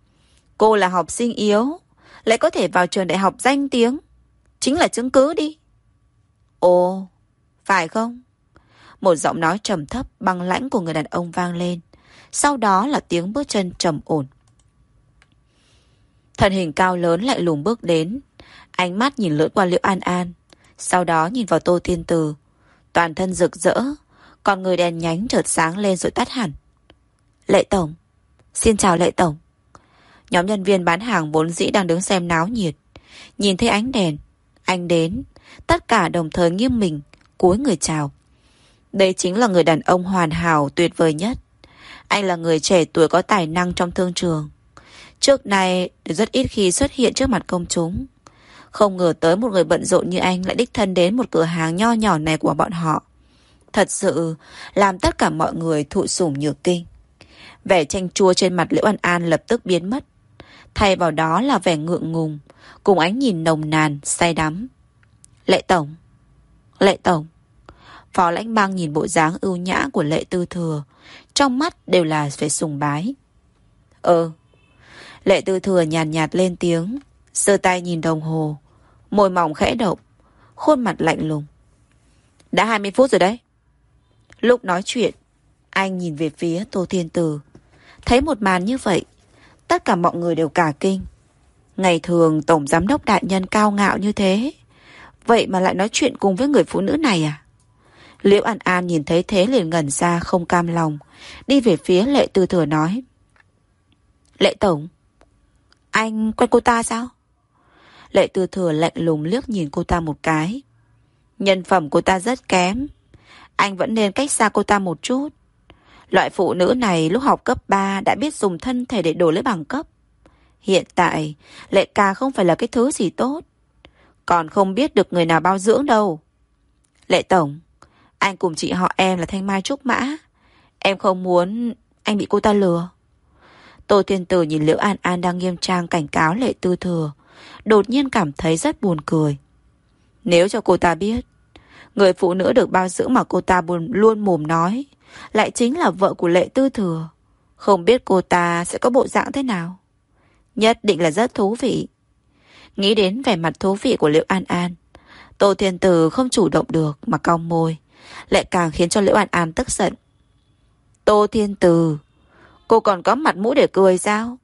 cô là học sinh yếu, lại có thể vào trường đại học danh tiếng, chính là chứng cứ đi. Ồ, phải không? Một giọng nói trầm thấp băng lãnh của người đàn ông vang lên. Sau đó là tiếng bước chân trầm ổn. Thân hình cao lớn lại lùng bước đến, ánh mắt nhìn lướt qua Liễu An An, sau đó nhìn vào Tô Thiên Tử. Toàn thân rực rỡ, còn người đèn nhánh chợt sáng lên rồi tắt hẳn. Lệ tổng, xin chào Lệ tổng. Nhóm nhân viên bán hàng vốn dĩ đang đứng xem náo nhiệt, nhìn thấy ánh đèn, anh đến, tất cả đồng thời nghiêm mình, cúi người chào. Đây chính là người đàn ông hoàn hảo tuyệt vời nhất. Anh là người trẻ tuổi có tài năng trong thương trường. Trước này rất ít khi xuất hiện trước mặt công chúng. Không ngờ tới một người bận rộn như anh lại đích thân đến một cửa hàng nho nhỏ này của bọn họ. Thật sự làm tất cả mọi người thụ sủng nhược kinh. Vẻ chanh chua trên mặt Liễu An An lập tức biến mất, thay vào đó là vẻ ngượng ngùng cùng ánh nhìn nồng nàn say đắm. Lệ tổng, Lệ tổng. Phó Lãnh Băng nhìn bộ dáng ưu nhã của Lệ Tư Thừa, trong mắt đều là vẻ sùng bái. Ờ. Lệ Tư Thừa nhàn nhạt, nhạt lên tiếng, giơ tay nhìn đồng hồ, môi mỏng khẽ động, khuôn mặt lạnh lùng. Đã hai mươi phút rồi đấy. Lúc nói chuyện, anh nhìn về phía Tô Thiên Tử. Thấy một màn như vậy, tất cả mọi người đều cả kinh. Ngày thường tổng giám đốc đại nhân cao ngạo như thế, vậy mà lại nói chuyện cùng với người phụ nữ này à? Liễu An An nhìn thấy thế liền ngẩn ra không cam lòng, đi về phía Lệ Tư Thừa nói: Lệ tổng, anh quen cô ta sao? Lệ Tư Thừa lạnh lùng liếc nhìn cô ta một cái. Nhân phẩm cô ta rất kém, anh vẫn nên cách xa cô ta một chút. Loại phụ nữ này lúc học cấp ba đã biết dùng thân thể để đổi lấy bằng cấp. Hiện tại Lệ ca không phải là cái thứ gì tốt, còn không biết được người nào bao dưỡng đâu. Lệ tổng, anh cùng chị họ em là Thanh Mai Trúc Mã, em không muốn anh bị cô ta lừa. Tô Thiên Tử nhìn Liễu An An đang nghiêm trang cảnh cáo Lệ Tư Thừa, đột nhiên cảm thấy rất buồn cười. Nếu cho cô ta biết người phụ nữ được bao dưỡng mà cô ta buồn luôn mồm nói lại chính là vợ của Lệ Tư Thừa, không biết cô ta sẽ có bộ dạng thế nào. Nhất định là rất thú vị. Nghĩ đến vẻ mặt thú vị của Liễu An An, Tô Thiên Tử không chủ động được mà cau môi, lại càng khiến cho Liễu An An tức giận. Tô Thiên Tử, cô còn có mặt mũi để cười sao?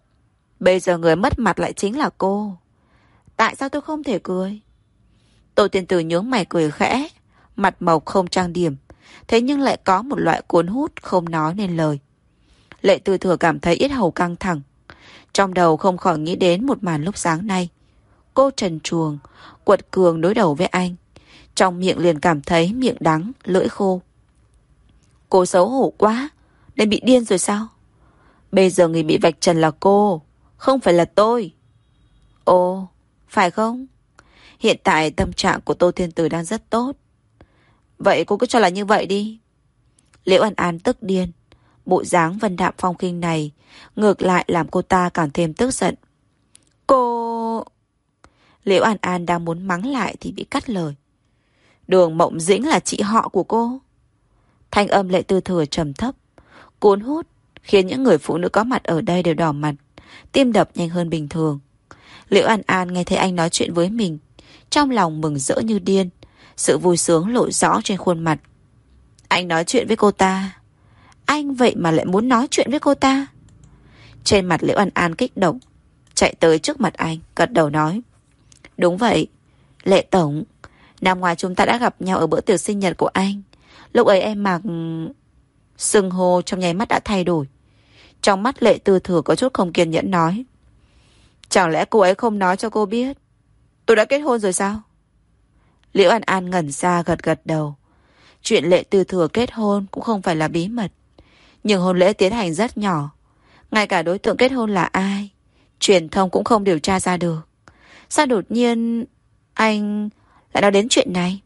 Bây giờ người mất mặt lại chính là cô. Tại sao tôi không thể cười? Tô Thiên Tử nhướng mày cười khẽ, mặt mộc không trang điểm, thế nhưng lại có một loại cuốn hút không nói nên lời. Lệ Tư Thừa cảm thấy yết hầu căng thẳng, trong đầu không khỏi nghĩ đến một màn lúc sáng nay. Cô trần truồng, quật cường đối đầu với anh, trong miệng liền cảm thấy miệng đắng, lưỡi khô. Cô xấu hổ quá, nên bị điên rồi sao? Bây giờ người bị vạch trần là cô, không phải là tôi. Ồ, phải không? Hiện tại tâm trạng của Tô Thiên Tử đang rất tốt. Vậy cô cứ cho là như vậy đi. Liễu An An tức điên, bộ dáng vân đạm phong khinh này ngược lại làm cô ta càng thêm tức giận. Cô... Liễu An An đang muốn mắng lại thì bị cắt lời. Đường Mộng Dĩnh là chị họ của cô. Thanh âm Lệ Tư Thừa trầm thấp, cuốn hút, khiến những người phụ nữ có mặt ở đây đều đỏ mặt, tim đập nhanh hơn bình thường. Liễu An An nghe thấy anh nói chuyện với mình, trong lòng mừng rỡ như điên, sự vui sướng lộ rõ trên khuôn mặt. Anh nói chuyện với cô ta? Anh vậy mà lại muốn nói chuyện với cô ta? Trên mặt Liễu An An kích động, chạy tới trước mặt anh, gật đầu nói. Đúng vậy, Lệ tổng, năm ngoài chúng ta đã gặp nhau ở bữa tiệc sinh nhật của anh. Lúc ấy em mặc... Xưng hô trong nháy mắt đã thay đổi. Trong mắt Lệ Tư Thừa có chút không kiên nhẫn nói. Chẳng lẽ cô ấy không nói cho cô biết tôi đã kết hôn rồi sao? Liễu An An ngẩn ra gật gật đầu. Chuyện Lệ Tư Thừa kết hôn cũng không phải là bí mật, nhưng hôn lễ tiến hành rất nhỏ, ngay cả đối tượng kết hôn là ai truyền thông cũng không điều tra ra được. Sao đột nhiên anh lại nói đến chuyện này?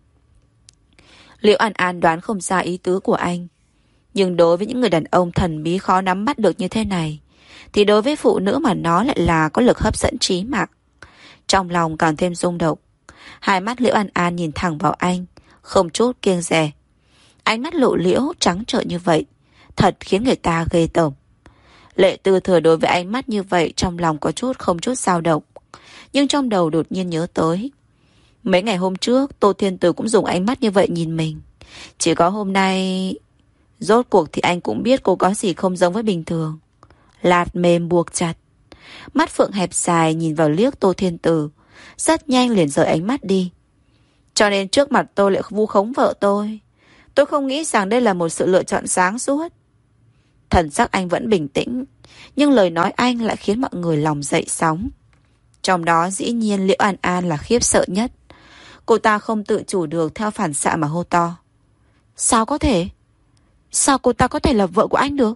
Liễu An An đoán không ra ý tứ của anh, nhưng đối với những người đàn ông thần bí khó nắm bắt được như thế này, thì đối với phụ nữ mà nó lại là có lực hấp dẫn trí mạng. Trong lòng càng thêm rung động, hai mắt Liễu An An nhìn thẳng vào anh, không chút kiêng dè. Ánh mắt lộ liễu trắng trợn như vậy, thật khiến người ta ghê tởm. Lệ Tư Thừa đối với ánh mắt như vậy trong lòng có chút không chút dao động, nhưng trong đầu đột nhiên nhớ tới mấy ngày hôm trước Tô Thiên Tử cũng dùng ánh mắt như vậy nhìn mình. Chỉ có hôm nay rốt cuộc thì anh cũng biết cô có gì không giống với bình thường. Lạt mềm buộc chặt, mắt phượng hẹp dài nhìn vào liếc Tô Thiên Tử, rất nhanh liền rời ánh mắt đi. Cho nên trước mặt tôi lại vu khống vợ tôi. Tôi không nghĩ rằng đây là một sự lựa chọn sáng suốt. Thần sắc anh vẫn bình tĩnh, nhưng lời nói anh lại khiến mọi người lòng dậy sóng. Trong đó dĩ nhiên Liễu An An là khiếp sợ nhất. Cô ta không tự chủ được theo phản xạ mà hô to. Sao có thể? Sao cô ta có thể là vợ của anh được?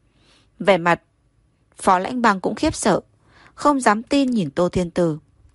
Vẻ mặt Phó Lãnh Băng cũng khiếp sợ, không dám tin nhìn Tô Thiên Tử.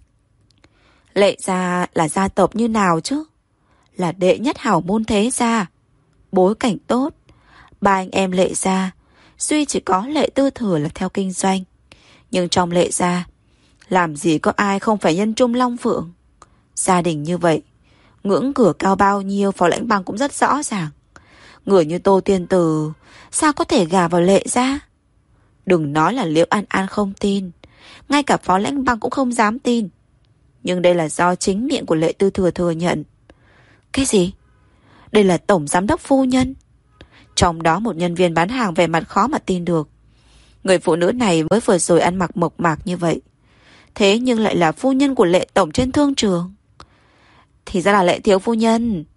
Lệ gia là gia tộc như nào chứ? Là đệ nhất hảo môn thế gia, bối cảnh tốt. Ba anh em Lệ gia, duy chỉ có Lệ Tư Thừa là theo kinh doanh. Nhưng trong Lệ gia, làm gì có ai không phải nhân trung long phượng. Gia đình như vậy, ngưỡng cửa cao bao nhiêu Phó Lãnh Băng cũng rất rõ ràng. Người như Tô Thiên Tử sao có thể gả vào Lệ gia? Đừng nói là Liễu An An không tin, ngay cả Phó Lãnh Băng cũng không dám tin. Nhưng đây là do chính miệng của Lệ Tư Thừa thừa nhận. Cái gì? Đây là tổng giám đốc phu nhân. Trong đó một nhân viên bán hàng vẻ mặt khó mà tin được. Người phụ nữ này mới vừa rồi ăn mặc mộc mạc như vậy, thế nhưng lại là phu nhân của Lệ tổng trên thương trường. Thì ra là Lệ thiếu phu nhân,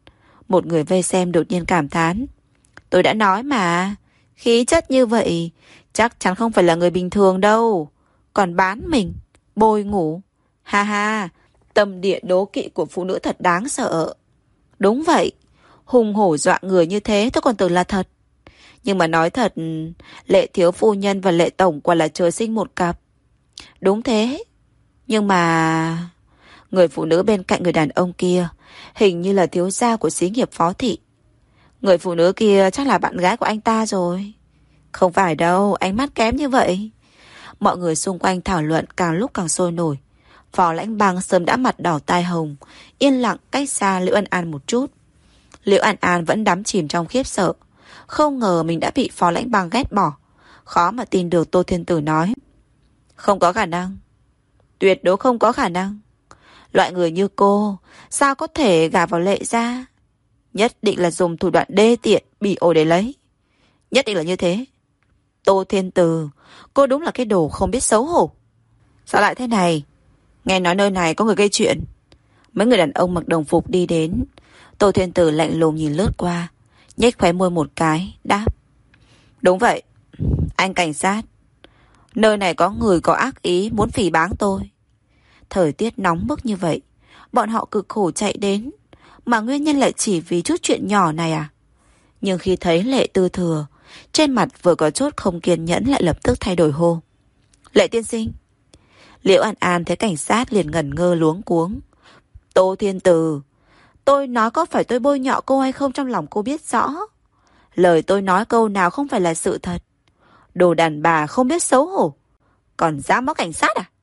Một người vây xem đột nhiên cảm thán. Tôi đã nói mà, khí chất như vậy chắc chắn không phải là người bình thường đâu. Còn bán mình, bôi ngủ. Ha ha, tâm địa đố kỵ của phụ nữ thật đáng sợ. Đúng vậy, hùng hổ dọa người như thế tôi còn tưởng là thật. Nhưng mà nói thật, Lệ thiếu phu nhân và Lệ tổng quả là trời sinh một cặp. Đúng thế. Nhưng mà người phụ nữ bên cạnh người đàn ông kia hình như là thiếu gia của xí nghiệp Phó thị. Người phụ nữ kia chắc là bạn gái của anh ta rồi. Không phải đâu, ánh mắt kém như vậy. Mọi người xung quanh thảo luận càng lúc càng sôi nổi. Phó Lãnh Băng sớm đã mặt đỏ tai hồng, yên lặng cách xa Liễu An An một chút. Liễu An An vẫn đắm chìm trong khiếp sợ. Không ngờ mình đã bị Phó Lãnh Băng ghét bỏ. Khó mà tin được Tô Thiên Tử nói. Không có khả năng. Tuyệt đối không có khả năng. Loại người như cô sao có thể gả vào Lệ gia? Nhất định là dùng thủ đoạn đê tiện bỉ ổi để lấy. Nhất định là như thế. Tô Thiên Tử, cô đúng là cái đồ không biết xấu hổ. Sao lại thế này? Nghe nói nơi này có người gây chuyện. Mấy người đàn ông mặc đồng phục đi đến. Tô Thiên Tử lạnh lùng nhìn lướt qua, nhếch khóe môi một cái, đáp. Đúng vậy, anh cảnh sát. Nơi này có người có ác ý muốn phỉ báng tôi. Thời tiết nóng bức như vậy, bọn họ cực khổ chạy đến, mà nguyên nhân lại chỉ vì chút chuyện nhỏ này à? Nhưng khi thấy Lệ Tư Thừa, trên mặt vừa có chút không kiên nhẫn lại lập tức thay đổi hô. Lệ tiên sinh. Liễu An An thấy cảnh sát liền ngẩn ngơ luống cuống. Tô Thiên Tử, tôi nói có phải tôi bôi nhọ cô hay không trong lòng cô biết rõ. Lời tôi nói câu nào không phải là sự thật. Đồ đàn bà không biết xấu hổ, còn dám báo cảnh sát à?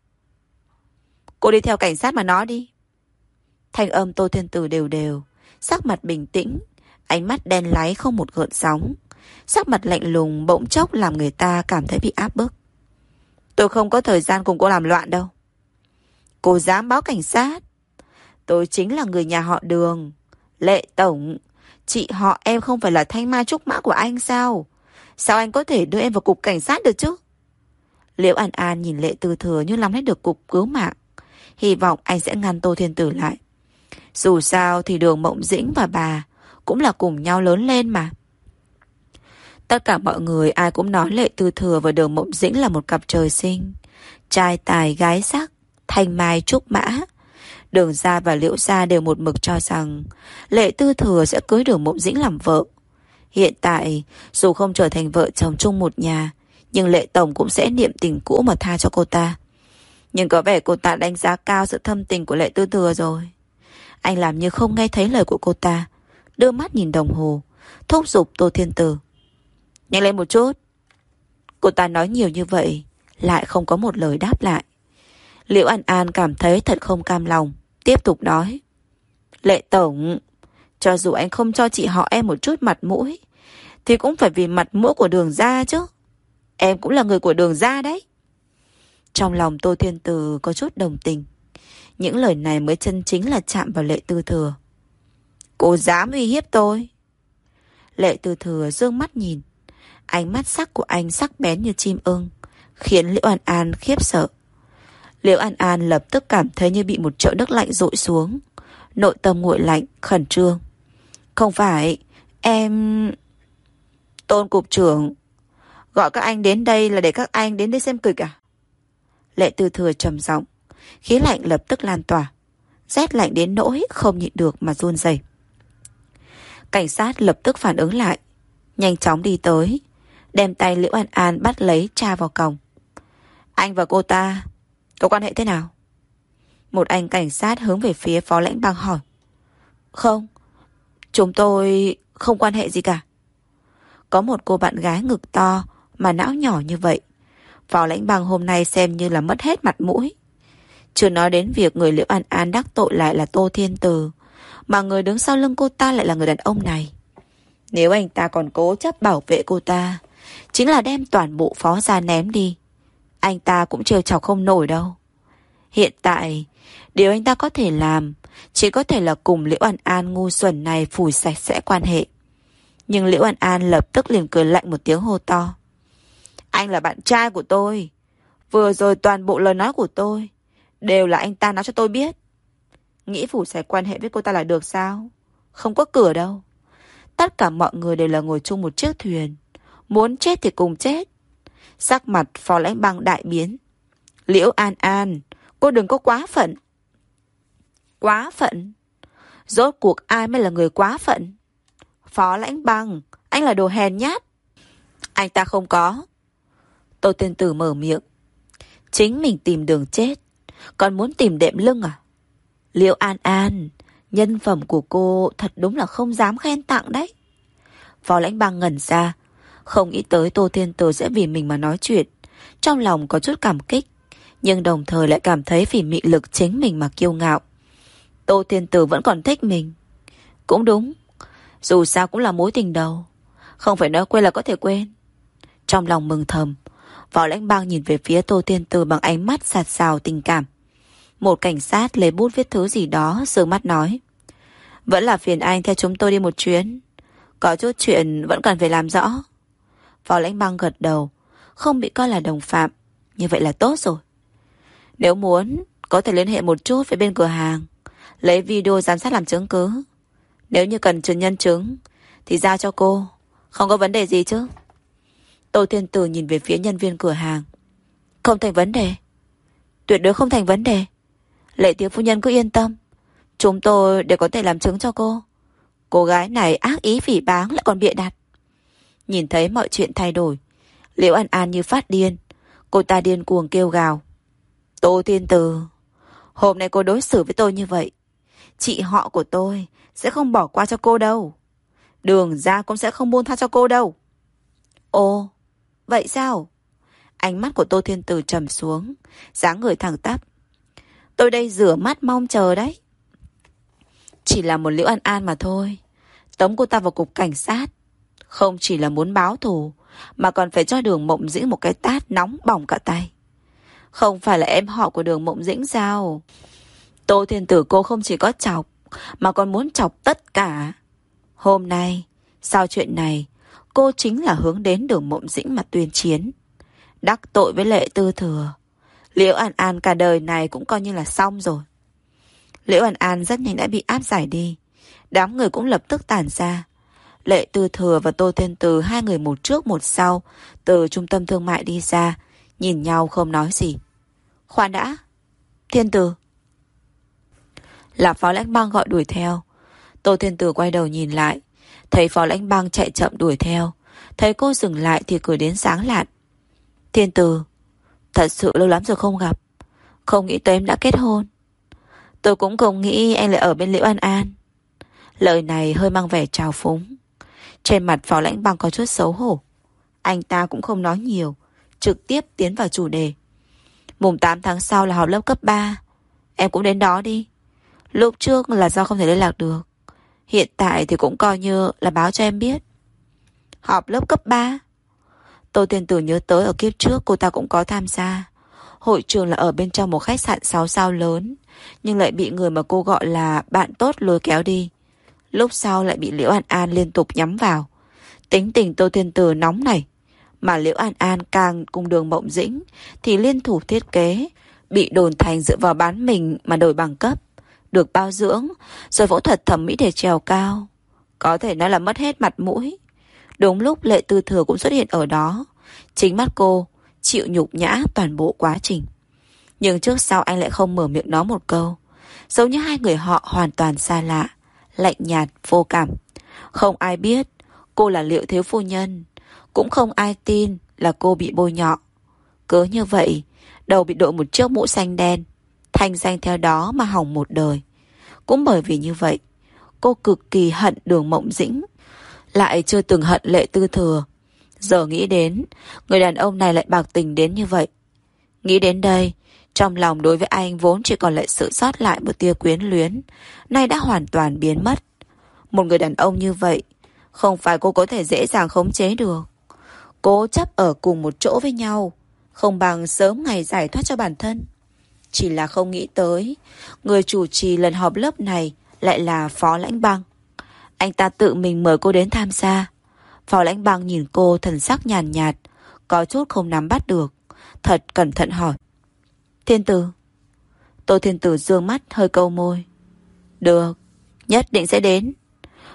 Cô đi theo cảnh sát mà nói đi. Thanh âm Tô Thiên Tử đều đều, sắc mặt bình tĩnh, ánh mắt đen láy không một gợn sóng. Sắc mặt lạnh lùng bỗng chốc làm người ta cảm thấy bị áp bức. Tôi không có thời gian cùng cô làm loạn đâu. Cô dám báo cảnh sát? Tôi chính là người nhà họ Đường. Lệ tổng, chị họ em không phải là thanh mai trúc mã của anh sao? Sao anh có thể đưa em vào cục cảnh sát được chứ? Liễu An An nhìn Lệ Tư Thừa như làm hết được cục cứu mạng. Hy vọng anh sẽ ngăn Tô Thiên Tử lại. Dù sao thì Đường Mộng Dĩnh và bà cũng là cùng nhau lớn lên mà. Tất cả mọi người ai cũng nói Lệ Tư Thừa và Đường Mộng Dĩnh là một cặp trời sinh. Trai tài gái sắc, thanh mai trúc mã. Đường gia và Liễu gia đều một mực cho rằng Lệ Tư Thừa sẽ cưới Đường Mộng Dĩnh làm vợ. Hiện tại, dù không trở thành vợ chồng chung một nhà, nhưng Lệ tổng cũng sẽ niệm tình cũ mà tha cho cô ta. Nhưng có vẻ cô ta đánh giá cao sự thâm tình của Lệ Tư Thừa rồi. Anh làm như không nghe thấy lời của cô ta, đưa mắt nhìn đồng hồ, thúc giục Tô Thiên Tử. Nhanh lên một chút. Cô ta nói nhiều như vậy, lại không có một lời đáp lại. Liễu An An cảm thấy thật không cam lòng, tiếp tục nói. Lệ tổng, cho dù anh không cho chị họ em một chút mặt mũi, thì cũng phải vì mặt mũi của Đường gia chứ. Em cũng là người của Đường gia đấy. Trong lòng Tô Thiên Tử có chút đồng tình. Những lời này mới chân chính là chạm vào Lệ Tư Thừa. Cô dám uy hiếp tôi? Lệ Tư Thừa dương mắt nhìn. Ánh mắt sắc của anh sắc bén như chim ưng, khiến Liễu An An khiếp sợ. Liễu An An lập tức cảm thấy như bị một chậu nước lạnh dội xuống. Nội tâm nguội lạnh, khẩn trương. Không phải, em... Tôn cục trưởng, gọi các anh đến đây là để các anh đến đây xem kịch à? Lệ Tư Thừa trầm giọng, khí lạnh lập tức lan tỏa. Rét lạnh đến nỗi không nhịn được mà run rẩy. Cảnh sát lập tức phản ứng lại, nhanh chóng đi tới, đem tay Liễu An An bắt lấy tra vào còng. Anh và cô ta có quan hệ thế nào? Một anh cảnh sát hướng về phía Phó Lãnh Băng hỏi. Không, chúng tôi không quan hệ gì cả. Có một cô bạn gái ngực to mà não nhỏ như vậy, Phó Lãnh Băng hôm nay xem như là mất hết mặt mũi. Chưa nói đến việc người Liễu An An đắc tội lại là Tô Thiên Tử, mà người đứng sau lưng cô ta lại là người đàn ông này. Nếu anh ta còn cố chấp bảo vệ cô ta, chính là đem toàn bộ Phó gia ném đi. Anh ta cũng trêu chọc không nổi đâu. Hiện tại, điều anh ta có thể làm chỉ có thể là cùng Liễu An An ngu xuẩn này phủi sạch sẽ quan hệ. Nhưng Liễu An An lập tức liền cười lạnh một tiếng hô to. Anh là bạn trai của tôi. Vừa rồi toàn bộ lời nói của tôi đều là anh ta nói cho tôi biết. Nghĩ phủ sạch quan hệ với cô ta là được sao? Không có cửa đâu. Tất cả mọi người đều là ngồi chung một chiếc thuyền. Muốn chết thì cùng chết. Sắc mặt Phó Lãnh Băng đại biến. Liễu An An, cô đừng có quá phận. Quá phận? Rốt cuộc ai mới là người quá phận? Phó Lãnh Băng, anh là đồ hèn nhát. Anh ta không có. Tô Tiên Tử mở miệng. Chính mình tìm đường chết, còn muốn tìm đệm lưng à? Liễu An An, nhân phẩm của cô thật đúng là không dám khen tặng đấy. Phó Lãnh Băng ngẩn ra, không nghĩ tới Tô Tiên Tử sẽ vì mình mà nói chuyện. Trong lòng có chút cảm kích, nhưng đồng thời lại cảm thấy vì mị lực chính mình mà kiêu ngạo. Tô Tiên Tử vẫn còn thích mình. Cũng đúng, dù sao cũng là mối tình đầu, không phải nói quên là có thể quên. Trong lòng mừng thầm, Phó Lãnh Băng nhìn về phía Tô Tiên Tử bằng ánh mắt sạt sào tình cảm. Một cảnh sát lấy bút viết thứ gì đó, sương mắt nói. Vẫn là phiền anh theo chúng tôi đi một chuyến. Có chút chuyện vẫn cần phải làm rõ. Phó Lãnh Băng gật đầu, không bị coi là đồng phạm. Như vậy là tốt rồi. Nếu muốn, có thể liên hệ một chút với bên cửa hàng, lấy video giám sát làm chứng cứ. Nếu như cần chứng nhân chứng thì giao cho cô, không có vấn đề gì chứ? Tô Thiên Tử nhìn về phía nhân viên cửa hàng. Không thành vấn đề. Tuyệt đối không thành vấn đề. Lệ Tiếu phu nhân cứ yên tâm, chúng tôi đều có thể làm chứng cho cô. Cô gái này ác ý phỉ báng lại còn bịa đặt. Nhìn thấy mọi chuyện thay đổi, Liễu An An như phát điên. Cô ta điên cuồng kêu gào. Tô Thiên Tử, hôm nay cô đối xử với tôi như vậy, chị họ của tôi sẽ không bỏ qua cho cô đâu. Đường ra cũng sẽ không buông tha cho cô đâu. Ồ, vậy sao? Ánh mắt của Tô Thiên Tử trầm xuống, dáng người thẳng tắp. Tôi đây rửa mắt mong chờ đấy. Chỉ là một Liễu An An mà thôi. Tống cô ta vào cục cảnh sát, không chỉ là muốn báo thù, mà còn phải cho Đường Mộng Dĩnh một cái tát nóng bỏng cả tay. Không phải là em họ của Đường Mộng Dĩnh sao? Tô Thiên Tử cô không chỉ có chọc, mà còn muốn chọc tất cả. Hôm nay, sau chuyện này, cô chính là hướng đến Đường Mộng Dĩnh mà tuyên chiến. Đắc tội với Lệ Tư Thừa, Liễu An An cả đời này cũng coi như là xong rồi. Liễu An An rất nhanh đã bị áp giải đi. Đám người cũng lập tức tản ra. Lệ Tư Thừa và Tô Thiên Tử hai người một trước một sau từ trung tâm thương mại đi ra, nhìn nhau không nói gì. Khoan đã, Thiên Tử. Là Phó Lãnh Băng gọi đuổi theo. Tô Thiên Tử quay đầu nhìn lại, thấy Phó Lãnh Băng chạy chậm đuổi theo. Thấy cô dừng lại thì cười đến sáng lạn. Thiên Tử, thật sự lâu lắm rồi không gặp. Không nghĩ tới em đã kết hôn. Tôi cũng không nghĩ anh lại ở bên Liễu An An. Lời này hơi mang vẻ trào phúng. Trên mặt Phó Lãnh Băng có chút xấu hổ. Anh ta cũng không nói nhiều, trực tiếp tiến vào chủ đề. Mùng tám tháng sau là họp lớp cấp ba. Em cũng đến đó đi. Lúc trước là do không thể liên lạc được, hiện tại thì cũng coi như là báo cho em biết. Họp lớp cấp ba? Tô Thiên Tử nhớ tới ở kiếp trước cô ta cũng có tham gia. Hội trường là ở bên trong một khách sạn sáu sao lớn, nhưng lại bị người mà cô gọi là bạn tốt lôi kéo đi. Lúc sau lại bị Liễu An An liên tục nhắm vào. Tính tình Tô Thiên Tử nóng này, mà Liễu An An càng cùng Đường Mộng Dĩnh thì liên thủ thiết kế, bị đồn thành dựa vào bán mình mà đổi bằng cấp, được bao dưỡng, rồi phẫu thuật thẩm mỹ để trèo cao. Có thể nói là mất hết mặt mũi. Đúng lúc Lệ Tư Thừa cũng xuất hiện ở đó, chính mắt cô chịu nhục nhã toàn bộ quá trình. Nhưng trước sau anh lại không mở miệng nói một câu, giống như hai người họ hoàn toàn xa lạ, lạnh nhạt, vô cảm. Không ai biết cô là Liệu thiếu phu nhân, cũng không ai tin là cô bị bôi nhọ. Cứ như vậy, đầu bị đội một chiếc mũ xanh đen, thanh danh theo đó mà hỏng một đời. Cũng bởi vì như vậy, cô cực kỳ hận Đường Mộng Dĩnh, lại chưa từng hận Lệ Tư Thừa. Giờ nghĩ đến, người đàn ông này lại bạc tình đến như vậy. Nghĩ đến đây, trong lòng đối với anh vốn chỉ còn lại sự sót lại một tia quyến luyến, nay đã hoàn toàn biến mất. Một người đàn ông như vậy, không phải cô có thể dễ dàng khống chế được. Cố chấp ở cùng một chỗ với nhau, không bằng sớm ngày giải thoát cho bản thân. Chỉ là không nghĩ tới, người chủ trì lần họp lớp này lại là Phó Lãnh Băng. Anh ta tự mình mời cô đến tham gia. Phó Lãnh Băng nhìn cô thần sắc nhàn nhạt, có chút không nắm bắt được, thật cẩn thận hỏi. Thiên Tử. Tô Thiên Tử dương mắt hơi câu môi. Được, nhất định sẽ đến.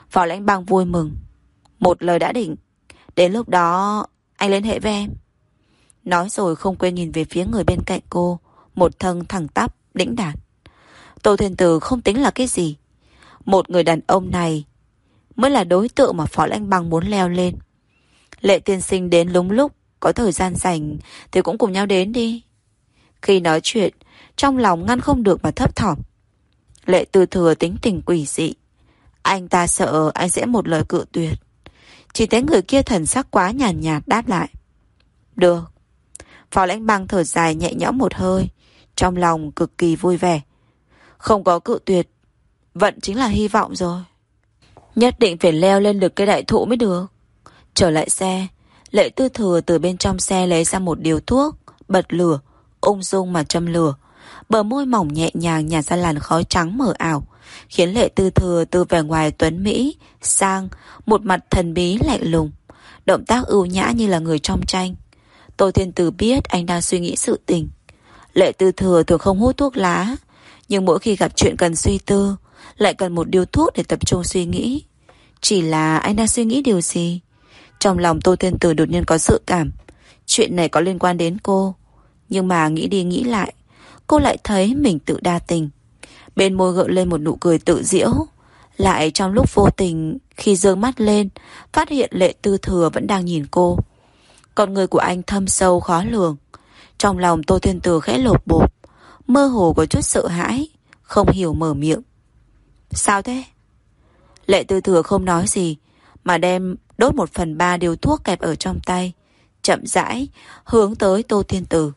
Phó Lãnh Băng vui mừng. Một lời đã định, đến lúc đó anh liên hệ với em. Nói rồi không quên nhìn về phía người bên cạnh cô, một thân thẳng tắp, đĩnh đạc. Tô Thiên Từ không tính là cái gì. Một người đàn ông này mới là đối tượng mà Phó Lãnh Băng muốn leo lên. Lệ tiên sinh đến đúng lúc, có thời gian rảnh thì cũng cùng nhau đến đi. Khi nói chuyện, trong lòng ngăn không được mà thấp thỏm. Lệ Tư Thừa tính tình quỷ dị. Anh ta sợ anh sẽ một lời cự tuyệt. Chỉ thấy người kia thần sắc quá nhàn nhạt, nhạt đáp lại. Được. Phó Lãnh Băng thở dài nhẹ nhõm một hơi, trong lòng cực kỳ vui vẻ. Không có cự tuyệt, vận chính là hy vọng rồi. Nhất định phải leo lên được cây đại thụ mới được. Trở lại xe, Lệ Tư Thừa từ bên trong xe lấy ra một điếu thuốc, bật lửa, ung dung mà châm lửa. Bờ môi mỏng nhẹ nhàng nhả ra làn khói trắng mờ ảo, khiến Lệ Tư Thừa từ vẻ ngoài tuấn mỹ sang một mặt thần bí lạnh lùng, động tác ưu nhã như là người trong tranh. Tô Thiên Từ biết anh đang suy nghĩ sự tình. Lệ Tư Thừa thường không hút thuốc lá, nhưng mỗi khi gặp chuyện cần suy tư, lại cần một điếu thuốc để tập trung suy nghĩ. Chỉ là anh đang suy nghĩ điều gì? Trong lòng Tô Thiên Từ đột nhiên có dự cảm chuyện này có liên quan đến cô. Nhưng mà nghĩ đi nghĩ lại, cô lại thấy mình tự đa tình. Bên môi gợi lên một nụ cười tự giễu. Lại trong lúc vô tình, khi giương mắt lên, phát hiện Lệ Tư Thừa vẫn đang nhìn cô. Con người của anh thâm sâu khó lường. Trong lòng Tô Thiên Từ khẽ lột bột, mơ hồ có chút sợ hãi, không hiểu mở miệng. Sao thế? Lệ Tư Thừa không nói gì, mà đem đốt một phần ba điếu thuốc kẹp ở trong tay, chậm rãi hướng tới Tô Thiên Từ.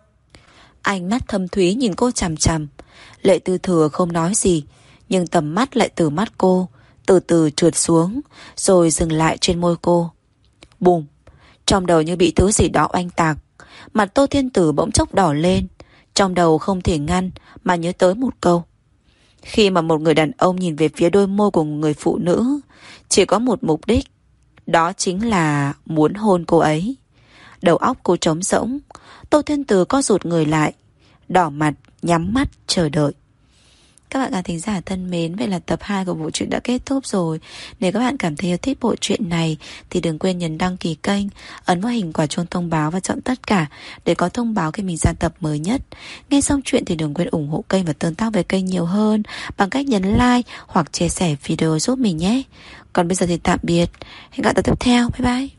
Ánh mắt thâm thúy nhìn cô chằm chằm. Lệ Tư Thừa không nói gì, nhưng tầm mắt lại từ mắt cô từ từ trượt xuống, rồi dừng lại trên môi cô. Bùm! Trong đầu như bị thứ gì đó oanh tạc. Mặt Tô Thiên Tử bỗng chốc đỏ lên. Trong đầu không thể ngăn mà nhớ tới một câu. Khi mà một người đàn ông nhìn về phía đôi môi của người phụ nữ, chỉ có một mục đích, đó chính là muốn hôn cô ấy. Đầu óc cô trống rỗng. Tô Thiên Từ co rụt người lại, đỏ mặt, nhắm mắt, chờ đợi. Các bạn khán thính giả thân mến, vậy là tập hai của bộ truyện đã kết thúc rồi. Nếu các bạn cảm thấy yêu thích bộ truyện này thì đừng quên nhấn đăng ký kênh, ấn vào hình quả chuông thông báo và chọn tất cả để có thông báo khi mình ra tập mới nhất. Nghe xong chuyện thì đừng quên ủng hộ kênh và tương tác với kênh nhiều hơn bằng cách nhấn like hoặc chia sẻ video giúp mình nhé. Còn bây giờ thì tạm biệt. Hẹn gặp lại tập tiếp theo. Bye bye.